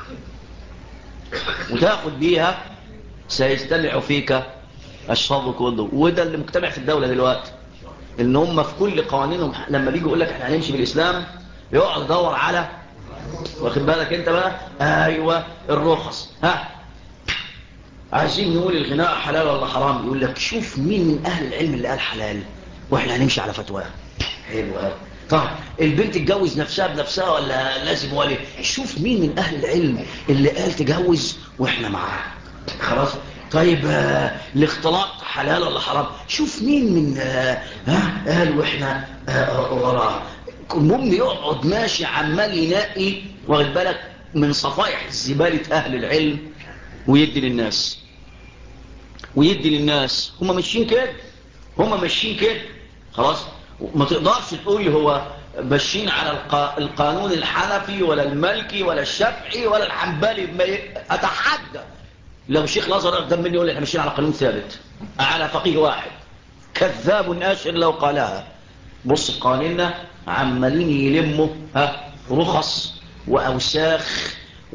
Speaker 1: وتاخد بيها، سيجتمع فيك الشر كله. وده اللي مجتمع في الدولة دلوقتي، ان هم في كل قوانينهم لما بيجي يقول لك احنا هنمشي بالاسلام، يقعد يدور على، واخد بالك انت بقى، ايوه الرخص، عايزين نقول الغناء حلال ولا حرام، يقول لك شوف مين من اهل العلم اللي قال حلال واحنا هنمشي على فتواه. حلو قوي. طيب البنت تتجوز نفسها بنفسها ولا لازم ولي؟ شوف مين من اهل العلم اللي قال تجوز واحنا معاه. خلاص. طيب الاختلاط حلال ولا حرام؟ شوف مين من قال واحنا وراه. المهم يقعد ماشي عمال ينقي، واخد بالك، من صفائح زبالة اهل العلم ويدي للناس، ويدي للناس. هم ماشيين كده، هم ماشيين كده. خلاص. ما تقدرش تقول هو ماشيين على القانون الحنفي ولا المالكي ولا الشافعي ولا الحنبلي. اتحدى لو الشيخ الازهر اقدم مني يقول احنا ماشيين على قانون ثابت، على فقيه واحد. كذاب اشر لو قالها. بص قوانيننا عمالين يلموا رخص واوساخ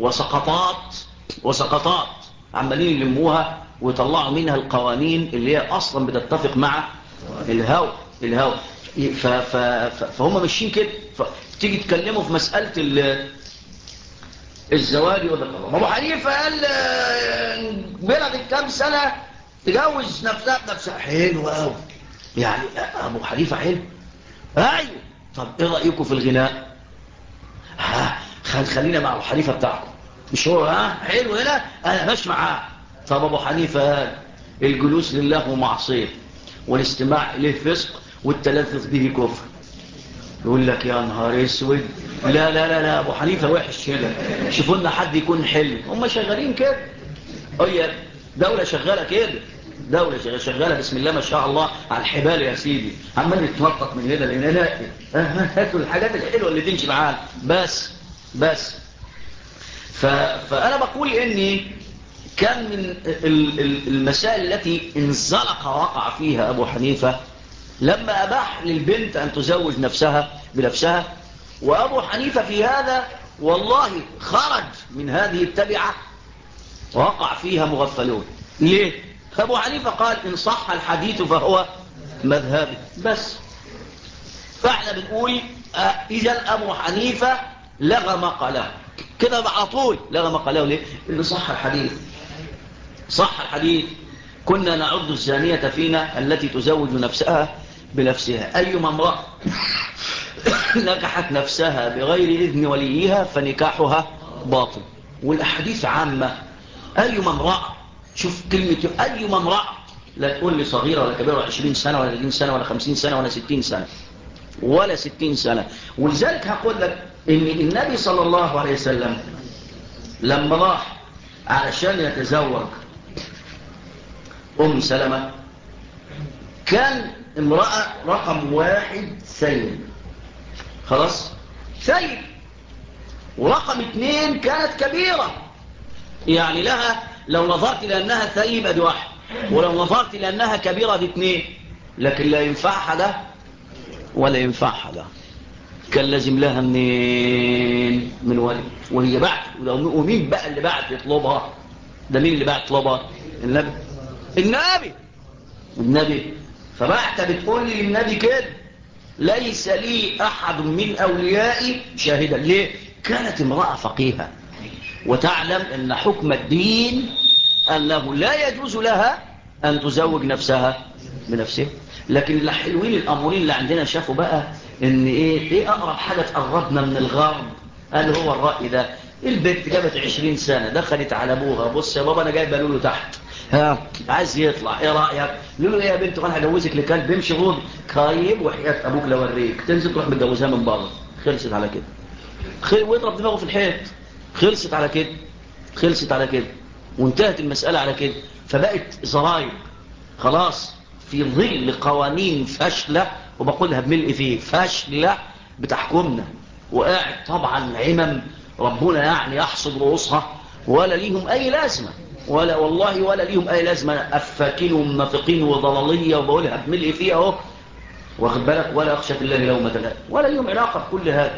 Speaker 1: وسقطات عمالين يلموها ويطلعوا منها القوانين اللي هي اصلا بتتفق مع الهوى. فهم ماشيين كده. تيجي تكلموا في مسألة الزواج، ولا ابو حنيفه قال بلغ كام سنه تجوز نفسها بنفسها. حلو قوي، يعني ابو حنيفه حلو. ايوه. طب ايه رايكم في الغناء؟ خلينا مع ابو حنيفه بتاعكم. مش هو حلو هنا، انا ماشي معاه. طب ابو حنيفه الجلوس لله معصيه، والاستماع اليه فسق، والتلذذ به كفر. يقول لك يا نهار اسود، لا لا لا لا، ابو حنيفه وحش كده، شوفوا لنا حد يكون حلو. هم شغالين كده، هي دوله شغاله كده، دوله شغاله بسم الله ما شاء الله على الحبال يا سيدي، عمال يتنطط من هنا لهنا. هاتوا الحاجات الحلوه اللي تمشي معانا بس. فانا بقول اني كان من المسائل التي انزلق وقع فيها ابو حنيفه لما أباح للبنت أن تزوج نفسها بنفسها. وأبو حنيفة في هذا والله خرج من هذه التبعة ووقع فيها مغفلون. ليه؟ أبو حنيفة قال إن صح الحديث فهو مذهبي بس. فاحنا بنقول إذا أبو حنيفة لغى ما قاله كده على طول، لغى ما قاله. ليه؟ إن صح الحديث كنا نعد الزانية فينا التي تزوج نفسها بنفسها. أيما امرأة نكحت نفسها بغير إذن وليها فنكاحها باطل. والأحاديث عامة. أيما امرأة، شوف كلمة أيما امرأة، لا تقول لي صغيرة ولا كبيرة، 20 سنة ولا 30 سنة ولا 50 سنة ولا 60 سنة ولا 60 سنة. ولذلك هقول لك إن النبي صلى الله عليه وسلم لما راح علشان يتزوج أم سلمة كان امرأة رقم 1 ثيب، خلاص ثيب. ورقم 2 كانت كبيرة، يعني لها لو نظرت لأنها ثيبة دي 1، ولو نظرت لأنها كبيرة دي 2. لكن لا ينفعها ده ولا ينفعها ده. كان لازم لها منين؟ من ولي. وهي بعت. ومين بقى اللي بعت يطلبها؟ ده مين اللي بعت يطلبها؟ النبي. النبي. فبعت بتقول لي للنبي كده: ليس لي أحد من أوليائي شاهدا. ليه؟ كانت امرأة فقيهة وتعلم أن حكم الدين أنه لا يجوز لها أن تزوج نفسها بنفسها. لكن الحلوين الأمورين اللي عندنا شافوا بقى أن إيه أقرب حاجة تقربنا من الغرب. قال هو الرأي ده. البنت جابت 20 سنة دخلت على أبوها: بص يا بابا أنا جايبه له تحت، ها عايز يطلع، ايه رايك؟ له ايه يا بنت؟ وانا هجوزك لكلب بيمشي غض كايب وحياه ابوك لو اوريك تنزل تروح متجوزها من بره. خلصت على كده. ويضرب دماغه في الحيط. خلصت على كده وانتهت المساله على كده. فبقت زرايب خلاص في ظل قوانين فاشله، وبقولها بملء فيه فاشله بتحكمنا. وقاعد طبعا عمم ربنا يعني يحصد رؤوسها ولا ليهم اي لازمه، ولا والله ولا ليهم اي لازمه. افاكين ومنافقين وضلاليه، وبقولها بملء فيه اهو، واخد بالك؟ ولا اخشى في الله لومة لائم، ولا ليهم علاقه بكل هذا،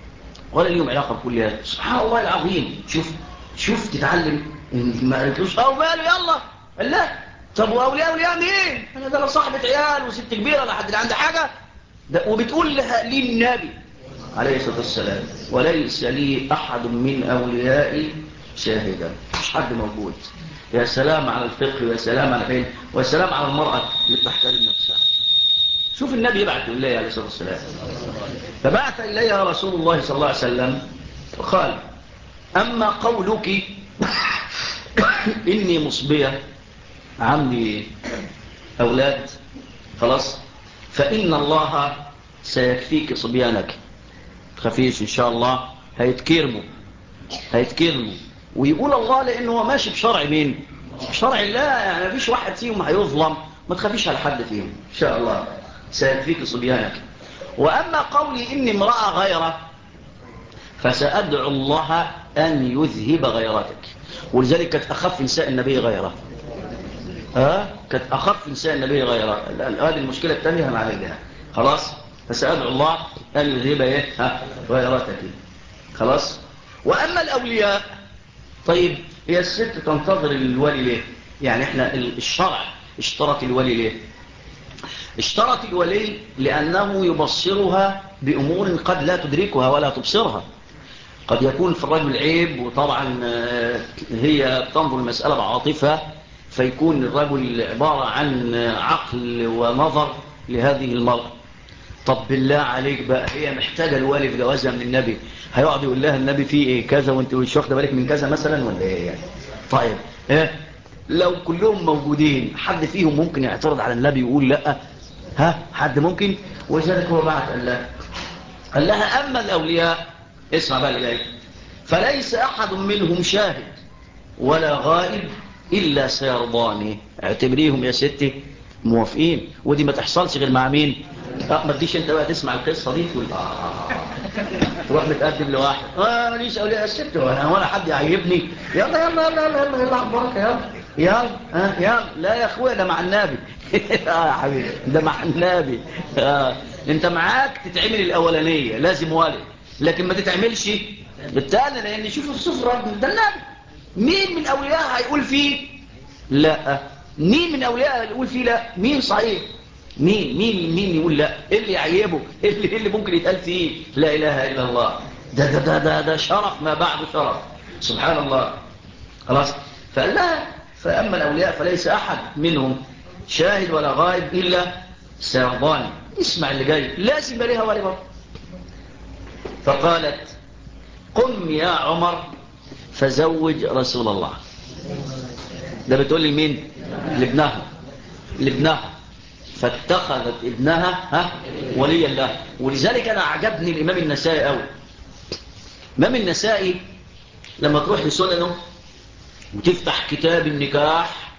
Speaker 1: سبحان الله العظيم. شوف تتعلم ما قلتلوش او ماله يلا. قال لا. طب واولياء مين؟ انا ده صاحبه عيال وست كبيره، لا حد اللي عنده حاجه ده. وبتقول لها للنبي عليه الصلاه والسلام: وليس لي احد من اوليائي شاهدا. مش حد موجود. يا سلام على الفقه، ويا سلام على العلم، ويا سلام على المرأة اللي بتحترم نفسها. شوف النبي يبعث إليه عليه الصلاة والسلام. فبعث إليها رسول الله صلى الله عليه وسلم وقال: أما قولك إني مصبية عندي أولاد خلاص، فإن الله سيكفيك صبيانك. خفيش إن شاء الله هيتكرموا. ويقول الله لأنه هو ماشي بشرع مين؟ بشرع الله. يعني مفيش واحد فيهم هيظلم. ما تخافيش على حد فيهم إن شاء الله سيكفيك صبيانك. وأما قولي إني امرأة غيره فسأدعو الله أن يذهب غيرتك. ولذلك كانت أخف نساء النبي غيره. كانت أخف نساء النبي غيره. هذه المشكلة الثانية هنعالجها خلاص. فسأدعو الله أن يذهب غيرتك خلاص. وأما الأولياء، طيب هي الست تنتظر الولي ليه؟ يعني احنا الشرع اشترط الولي ليه؟ اشترط الولي لأنه يبصرها بأمور قد لا تدركها ولا تبصرها. قد يكون في الرجل عيب، وطبعا هي تنظر المسألة بعاطفة، فيكون الرجل عبارة عن عقل ونظر لهذه المرأة. طب بالله عليك بقى، هي محتاجة الوالي في جوازها من النبي، هيقعد يقول لها النبي فيه ايه كذا وانت مش واخده بالك من كذا مثلا ولا ايه يعني؟ طيب لو كلهم موجودين حد فيهم ممكن يعترض على النبي ويقول لا؟ حد ممكن؟ ولذلك هو بعت قال لها اما الاولياء، اسمع بقى اللي جاي: فليس احد منهم شاهد ولا غائب الا سيرضاني. اعتبريهم يا ستي موافقين. ودي ما تحصلش غير مع مين؟ ما تجيش انت بقى تسمع القصه دي تقول تروح متقدم لواحد ماليش اولياء الست ولا حد يعيبني. يلا عبارك يلا. لا يا اخويا ده مع النبي. يا حبيبي ده مع النبي. انت معاك تتعمل الاولانيه لازم والد، لكن ما تتعملش بالتالي، لان شوف الصفر ده النبي. مين من اولياء هيقول فيه لا؟ مين من اولياء يقول فيه لا؟ مين صحيح؟ مين يقول لا؟ ايه اللي يعيبه؟ ايه اللي ممكن يتقال فيه لا اله الا الله؟ ده شرف ما بعد شرف. سبحان الله. خلاص. فقال لها: فاما الاولياء فليس احد منهم شاهد ولا غائب الا سيرضاني. اسمع اللي جاي، لازم ليها ولي برضه. فقالت: قم يا عمر فزوج رسول الله. ده بتقول لي مين؟ لابنها. فاتخذت ابنها وليا له. ولذلك انا عجبني الامام النسائي قوي. الامام النسائي لما تروح لسننه وتفتح كتاب النكاح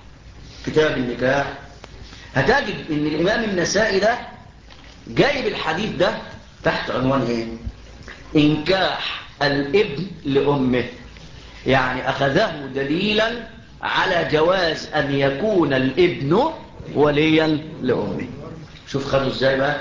Speaker 1: هتجد ان الامام النسائي ده جايب الحديث ده تحت عنوان ايه؟ انكاح الابن لامه. يعني اخذه دليلا على جواز ان يكون الابن وليا لامه. شوف خدوا ازاي بقى؟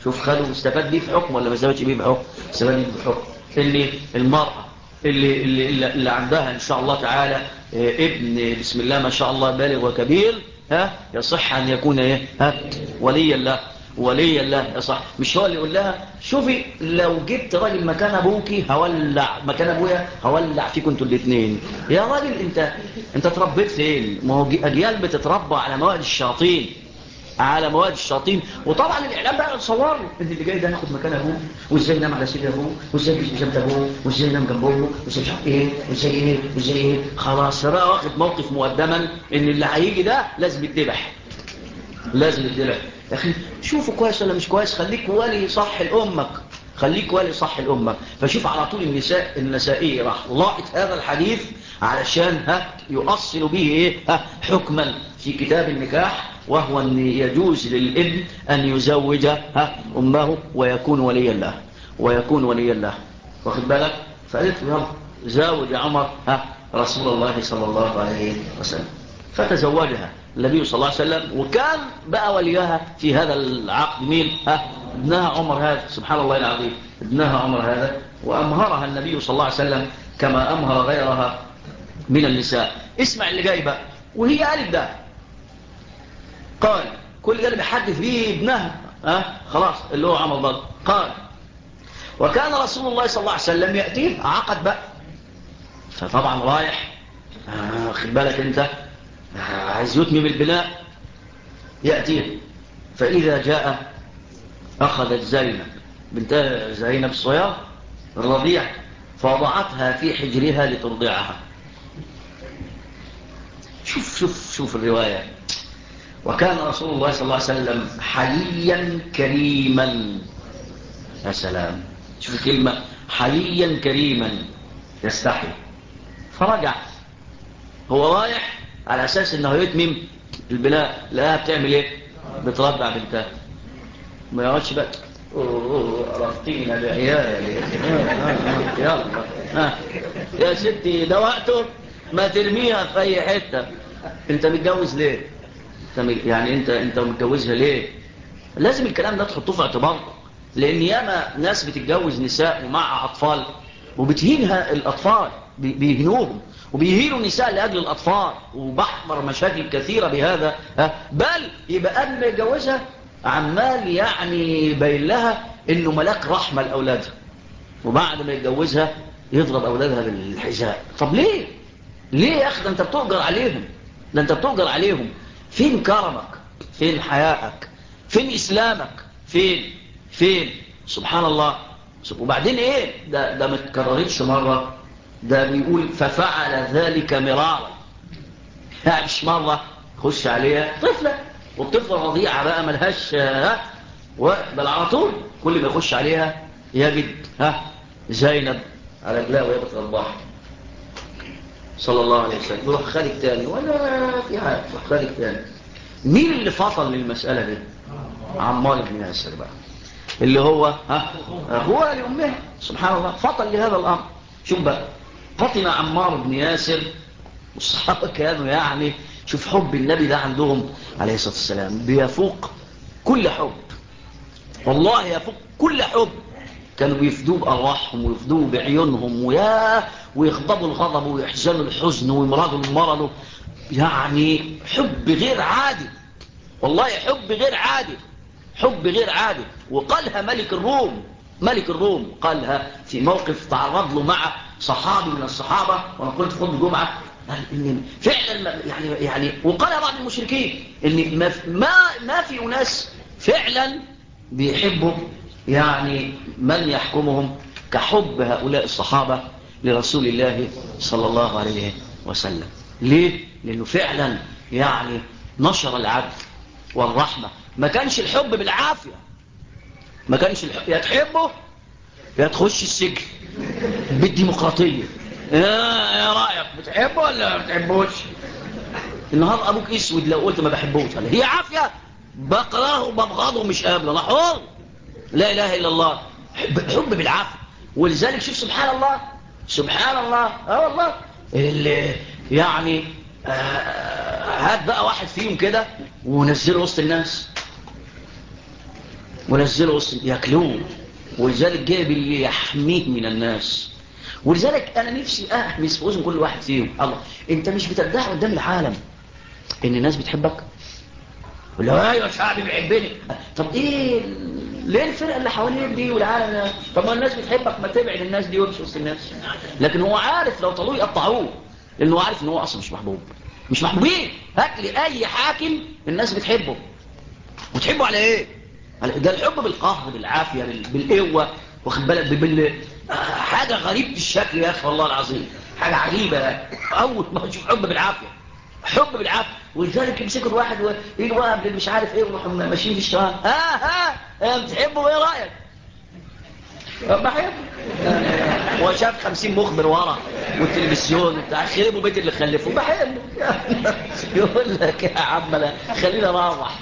Speaker 1: شوف خده استفاد بيه في حكم ولا ما استفادش بيه في حكم؟ استفاد بيه في حكم. اللي المرأة اللي عندها ان شاء الله تعالى ابن بسم الله ما شاء الله بالغ وكبير، يصح ان يكون وليا له. وليا له يصح. مش هو اللي يقول لها شوفي لو جبت راجل مكان ابوكي هولع، مكان ابويا هولع فيكم انتوا الاثنين. يا راجل انت اتربيت فين؟ ما هو اجيال بتتربى على مواد الشياطين، على مواد الشياطين. وطبعا الاعلام بقى يتصور ان اللي جاي ده ياخد مكان ابوه، وازاي ينام على سرير ابوه، وازاي يجي جنب ابوه، وازاي ينام جنب ابوه، وازاي مش عارف ايه، وازاي ايه. خلاص بقى واخد موقف مقدما ان اللي هيجي ده لازم يتذبح، لازم يتذبح. يا اخي شوفوا كويس ولا مش كويس، خليك ولي صح لامك، خليك ولي صح الامه. فشوف على طول النسائي راح لاقط هذا الحديث علشان يؤصل به حكما في كتاب النكاح، وهو ان يجوز للابن ان يزوج امه ويكون وليا له، ويكون وليا له. واخد بالك؟ فقالت له يلا زاوج عمر رسول الله صلى الله عليه وسلم. فتزوجها النبي صلى الله عليه وسلم، وكان بقى وليها في هذا العقد مين؟ ابنها عمر هذا. سبحان الله العظيم، ابنها عمر هذا. وأمهرها النبي صلى الله عليه وسلم كما أمهر غيرها من النساء. اسمع اللي جاي بقى، وهي قالت ده. قال كل ده اللي بيحدث فيه ابنها خلاص اللي هو عمر برضه. قال وكان رسول الله صلى الله عليه وسلم يأتيه، عقد بقى. فطبعا رايح خد بالك انت، عايز يتمم البناء، يأتيه. فإذا جاء أخذت زينب بنت زينب الصغيرة الرضيع فوضعتها في حجرها لترضعها. شوف الرواية. وكان رسول الله صلى الله عليه وسلم حييا كريما. يا سلام، شوف الكلمة حييا كريما، يستحي. فرجع هو رايح على أساس أنه يتمم البناء، لقاها بتعمل ايه؟ بترضع بنتها. ما يقعدش بقى رفضينا بعيالي يلا يا ستي ده وقته، ما ترميها في اي حته. انت متجوز ليه؟ يعني انت متجوزها ليه؟ لازم الكلام ده تحطوه في اعتبارك، لان ياما ناس بتتجوز نساء ومع اطفال وبتهينها الاطفال، بيهنوهم وبيهينوا النساء لاجل الاطفال، وبحضر مشاكل كثيره بهذا. بل يبقى قبل ما يتجوزها عمال يعني يبين لها انه ملاك رحمه لاولادها، وبعد ما يتجوزها يضرب اولادها بالحذاء. طب ليه يا اخي؟ ده انت بتؤجر عليهم، ده انت بتؤجر عليهم. فين كرمك؟ فين حيائك؟ فين اسلامك؟ فين سبحان الله. وبعدين ايه ده ما تكررتش مره، ده بيقول ففعل ذلك مرارا. يعني مش مره خش عليها طفله، والطفله رضيعه بقى ملهاش بل على طول كل ما يخش عليها يجد زينب على رجلها وهي بترضعها صلى الله عليه وسلم. يروح خارج تاني ولا في حاجه، يروح خارج تاني. مين اللي فطن للمساله دي؟ عمار بن ياسر بقى، اللي هو هو لأمها. سبحان الله فطن لهذا الأمر. شوف بقى، فطن عمار بن ياسر. والصحابة كانوا يعني شوف حب النبي ده عندهم عليه الصلاة والسلام بيفوق كل حب، والله يفوق كل حب. كانوا بيفدوه بأرواحهم ويفدوه بعيونهم ويغضبوا الغضب ويحزنوا الحزن ويمرضوا المرض. يعني حب غير عادي، والله حب غير عادي، حب غير عادي. وقالها ملك الروم قالها في موقف تعرض له مع صحابي من الصحابة، وانا قلت خد الجمعة، إن فعلا يعني وقال بعض المشركين ان ما في اناس فعلا بيحبوا يعني من يحكمهم كحب هؤلاء الصحابة لرسول الله صلى الله عليه وسلم. ليه؟ لانه فعلا يعني نشر العدل والرحمة. ما كانش الحب بالعافية، ما كانش الحب يا تحبه يا تخش السجن بالديمقراطية. يا رأيك بتحبه ولا ما بتحبوش؟ النهار ابوك اسود لو قلت ما بحبوش، هي عافية؟ بقراه وببغضه مش قابله، انا حر. لا اله الا الله، حب بالعافية. ولذلك شوف سبحان الله سبحان الله والله اللي يعني هات بقى واحد فيهم كده ونزله وسط الناس ونزلوا ياكلوه، ولذلك جايب اللي يحميه من الناس. ولذلك انا نفسي احمس في اذن كل واحد فيهم، الله انت مش بتدعي قدام العالم ان الناس بتحبك؟ ولا ايوه شعبي بيحبني. طب ايه ليه الفرقه اللي حواليك دي والعالم؟ طب ما الناس بتحبك، ما تبعد الناس دي وامشي وسط الناس. لكن هو عارف لو طلعوه يقطعوه، لانه عارف ان هو اصلا مش محبوب. مش محبوبين. هات لي اي حاكم الناس بتحبه، وتحبه على ايه؟ ده الحب بالقهر، بالعافيه، بالقوه، واخد بالك حاجه غريبه الشكل يا اخي والله العظيم، حاجه عجيبه. اول ما تشوف حب بالعافيه، حب بالعافيه. ولذلك يمسكوا الواحد ويجوا بقى قبل مش عارف ايه ويروحوا ماشيين في الشوارع، بتحبه ايه رايك؟ بحب. هو شاف 50 مخبر ورا والتلفزيون بتاع خربوا بيت اللي خلفوه، بحبه. يقول لك يا عم لا خلينا نروح.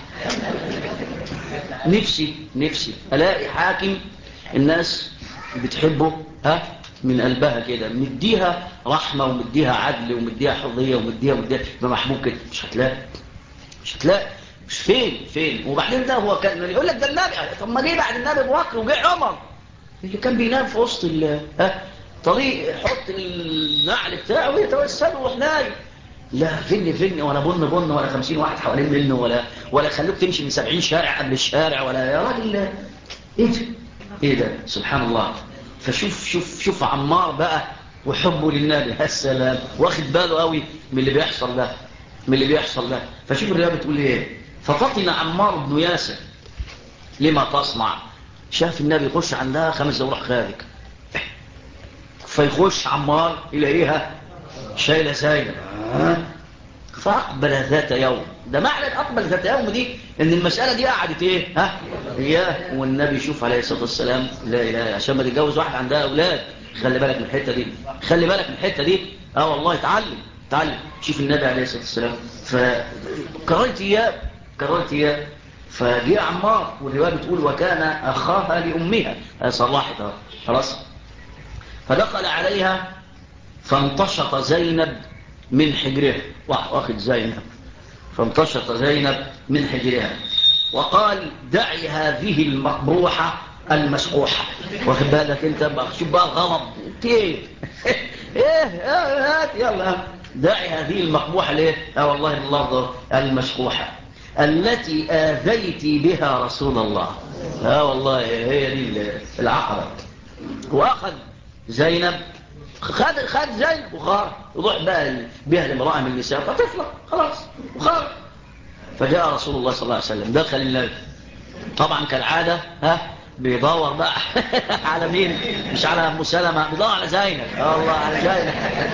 Speaker 1: نفسي الاقي حاكم الناس بتحبه من قلبها كده، مديها رحمه ومديها عدل ومديها حريه ومديها محبوب كده. مش هتلاقي مش فين. وبعدين ده هو كان يقول لك ده النبي. طب ما جه بعد النبي ابو بكر وجه عمر اللي كان بينام في وسط طريق، يحط النعل بتاعه ويتوسل ويروح نايم. لا فين ولا بن ولا 50 واحد حوالين منه ولا خلوك تمشي من 70 شارع قبل الشارع، ولا يا راجل ايه ده سبحان الله. فشوف عمار بقى وحبه للنبي، السلام، واخد باله قوي من اللي بيحصل ده. فشوف الروايه بتقول ايه: ففطن عمار بن ياسر لما تصنع. شاف النبي يخش عندها 5 دقايق خارج، فيخش عمار يلاقيها شايله زينب. فأقبل ذات يوم. ده معنى أقبل ذات يوم دي إن المسألة دي قعدت إيه؟ إياه والنبي يشوف عليه الصلاة والسلام. لا إله، عشان ما تتجوز واحد عندها أولاد خلي بالك من الحتة دي. والله تعلم. شوف النبي عليه الصلاة والسلام. فكررت إياه. فجاء عمار، والرواية بتقول وكان أخاها لأمها، صلحتها خلاص. فدخل عليها فانتشط زينب من حجرها، واخد زينب، فانتشط زينب من حجرها وقال دعي هذه المقبوحة المسقوحة. واخد بالك انت بقى، شوف بقى غضب ايه هات يلا دعي هذه المقبوحة ليه؟ والله اللفظ المسقوحة التي آذيت بها رسول الله. والله هي دي العقبة. واخذ زينب، خد زينب وخار يروح بقى بها لامرأة من النساء فطفلة خلاص وخار. فجاء رسول الله صلى الله عليه وسلم، دخل النبي طبعا كالعادة بيدور بقى على مين؟ مش على ام سلمة، بيدور على زينب. الله على زينب.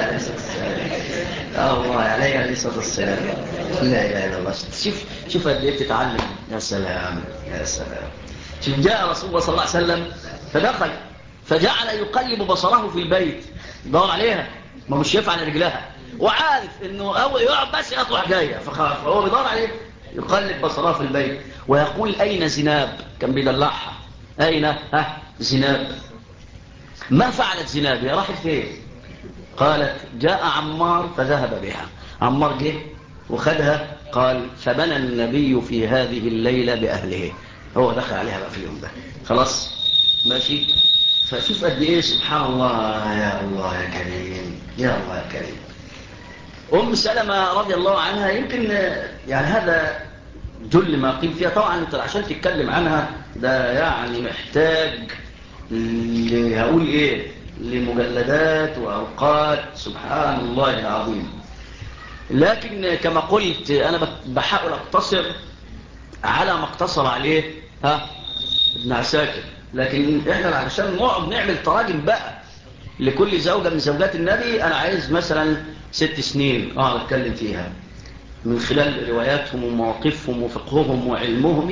Speaker 1: الله عليه الصلاة والسلام. لا اله الا الله. شوف قد ايه بتتعلم. يا سلام. شوف جاء رسول الله صلى الله عليه وسلم فدخل فجعل يقلب بصره في البيت، يدور عليها، ما مش شايف على رجلها، وعارف انه اول يقعد بس يطلع جايه، فهو بيدور عليه. يقلب بصره في البيت ويقول اين زناب؟ كان بيدلعها. اين زناب؟ ما فعلت زناب؟ هي راحت فين؟ قالت جاء عمار فذهب بها. عمار جه وخدها. قال فبنى النبي في هذه الليلة بأهله. هو دخل عليها بقى في اليوم ده خلاص ماشي. فشوف قد ايه سبحان الله. يا الله يا كريم، يا الله يا كريم. ام سلمة رضي الله عنها يمكن يعني هذا جل ما قيل فيها. طبعا انت عشان تتكلم عنها ده يعني محتاج هقول ايه لمجلدات واوقات سبحان الله العظيم. لكن كما قلت انا بحاول اقتصر على ما اقتصر عليه ابن عساكر. لكن احنا عشان نقعد نعمل تراجم بقى لكل زوجة من زوجات النبي، انا عايز مثلا 6 سنين اقعد اتكلم فيها من خلال رواياتهم ومواقفهم وفقههم وعلمهم.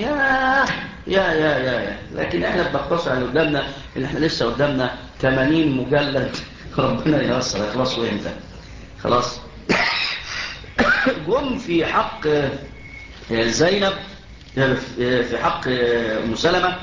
Speaker 1: يا لكن احنا بنقتصر على قدامنا اللي احنا لسه قدامنا 80 مجلد. ربنا ييسر يخلصوا امتى؟ خلاص. جم في حق زينب، في حق ام سلمة،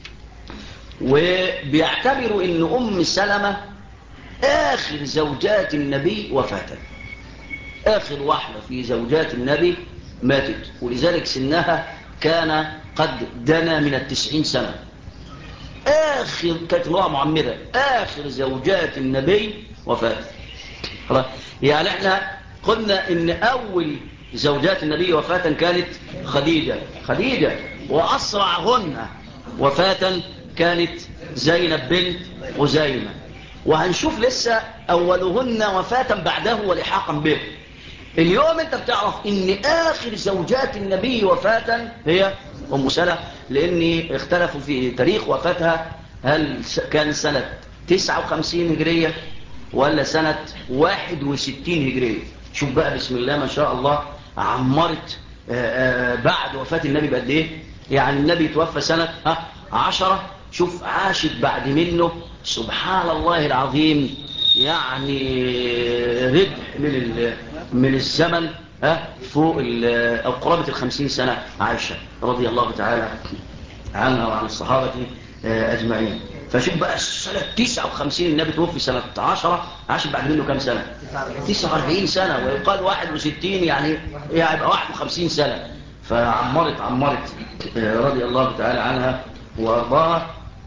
Speaker 1: وبيعتبروا ان ام سلمة اخر زوجات النبي وفاة، اخر واحدة في زوجات النبي ماتت، ولذلك سنها كان قد دنا من 90 سنة. آخر كانت امرأة معمرة، آخر زوجات النبي وفاة. يعني احنا قلنا ان اول زوجات النبي وفاة كانت خديجة، واسرعهن وفاة كانت زينب بنت خزيمة، وهنشوف لسه اولهن وفاة بعده ولحاقا به. اليوم انت بتعرف ان اخر زوجات النبي وفاة هي ام سلمة، لان اختلفوا في تاريخ وفاتها، هل كان سنة 59 هجرية ولا سنة 61 هجرية. شوف بقى بسم الله ما شاء الله، عمرت بعد وفاة النبي بقد ايه. يعني النبي توفى سنة 10، شوف عاشت بعد منه سبحان الله العظيم، يعني ربح من الزمن فوق أو قرابة 50 سنة عائشة رضي الله تعالى عنها وعن الصحابة أجمعين. فشوف بقى سنة 59 النبي توفي سنة 10، عاش بعد منه كم سنة؟ 49 سنة، ويقال 61 يعني يبقى 51 سنة. فعمرت رضي الله تعالى عنها وارضاها.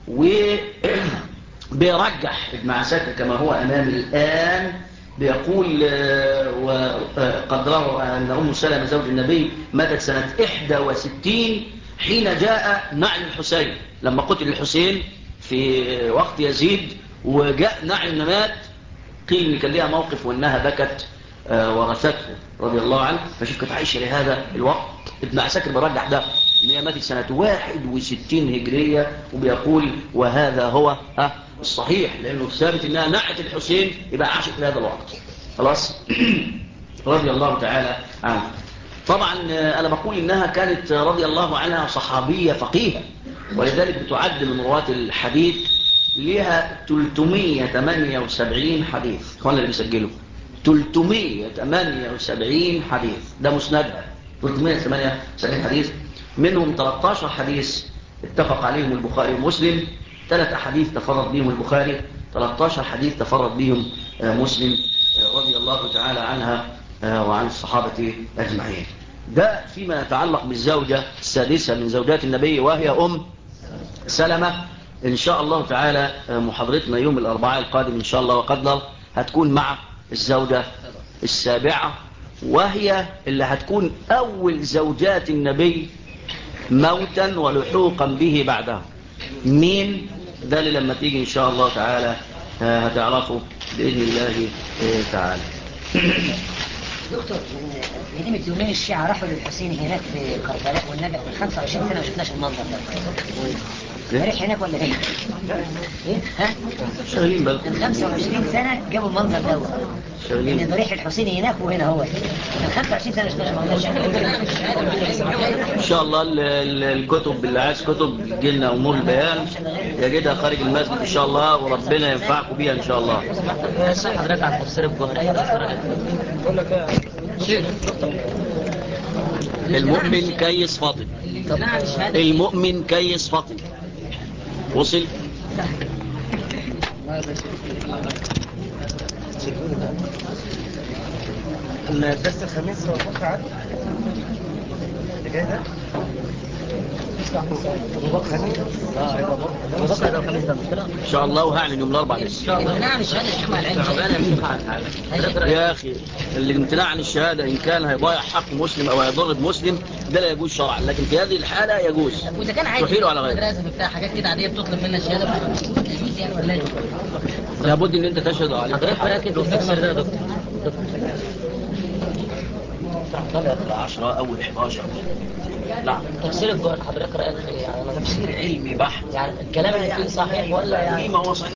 Speaker 1: وبيرجح ابن عساكر كما هو أمامي الآن، بيقول وقد روى أن أم سلمة زوج النبي ماتت سنة 61 حين جاء نعل الحسين، لما قتل الحسين في وقت يزيد وجاء نعل مات، قيل ان كان لها موقف وانها بكت ورثته رضي الله عنه. فشوف كانت عايشه لهذا الوقت. ابن عساكر برجح ده ان هي ماتت سنه 61 هجريه، وبيقول وهذا هو الصحيح، لانه ثابت انها نعت الحسين يبقى عاشت لهذا الوقت خلاص. رضي الله تعالى عنه. طبعا أنا بقول إنها كانت رضي الله عنها صحابية فقيهة، ولذلك بتعد من رواة الحديث، لها 378 حديث. اخوانا اللي بيسجلوا 378 حديث، ده مسندها 378 حديث، منهم 13 حديث اتفق عليهم البخاري ومسلم، 3 أحاديث تفرد بهم البخاري، 13 حديث تفرد بهم مسلم رضي الله تعالى عنها وعن الصحابة أجمعين. ده فيما يتعلق بالزوجة السادسة من زوجات النبي وهي أم سلمة. إن شاء الله تعالى محاضرتنا يوم الأربعاء القادم إن شاء الله وقدر هتكون مع الزوجة السابعة، وهي اللي هتكون أول زوجات النبي موتا ولحوقا به بعدها. مين ده اللي لما تيجي إن شاء الله تعالى هتعرفوا بإذن الله تعالى.
Speaker 2: دكتور، من قيمة يومين الشيعة راحوا للحسين هناك في كربلاء، والنبي من 25 سنة ما شفناش المنظر ده. فرح هناك ولا ايه؟ ايه؟ ها؟
Speaker 1: شغالين بقى.
Speaker 2: من 25 سنة جابوا المنظر ده. شغالين. ان ضريح الحسين هناك وهنا هو. من 25 سنة ما شفناش المنظر.
Speaker 1: ان شاء الله الكتب اللي عايز كتب تجيلنا امور البيان يجدها خارج المسجد ان شاء الله، وربنا ينفعكم بيها ان شاء الله.
Speaker 2: صح حضرتك على تفسير الجوهرية.
Speaker 1: المؤمن كيس فاطم، المؤمن كيس فاطم وصل.
Speaker 3: الدرس الخميس هو بكره عادي اللي جاي ده.
Speaker 1: ان شاء الله، وهعلن يوم الاربعاء لسه يا اخي. الامتناع عن الشهاده ان كان هيضيع حق مسلم او هيضر بمسلم ده لا يجوز شرعا، لكن في هذه الحاله يجوز.
Speaker 2: واذا كان عايز
Speaker 1: تحيله على غيره
Speaker 2: لازم بتاع حاجات كده عاديه بتطلب منها الشهاده يجوز يعني ولا يجوز؟
Speaker 1: لابد ان انت تشهد عليه.
Speaker 2: حضرتك راكب تفسر ده يا دكتور.
Speaker 1: طلعت العشرة أول 11.
Speaker 2: لا تفسير الجوهر حضرتك رأيك ايه؟ يعني
Speaker 1: تفسير علمي بحت،
Speaker 2: يعني الكلام اللي فيه صحيح ولا يعني؟
Speaker 1: ما هو صحيح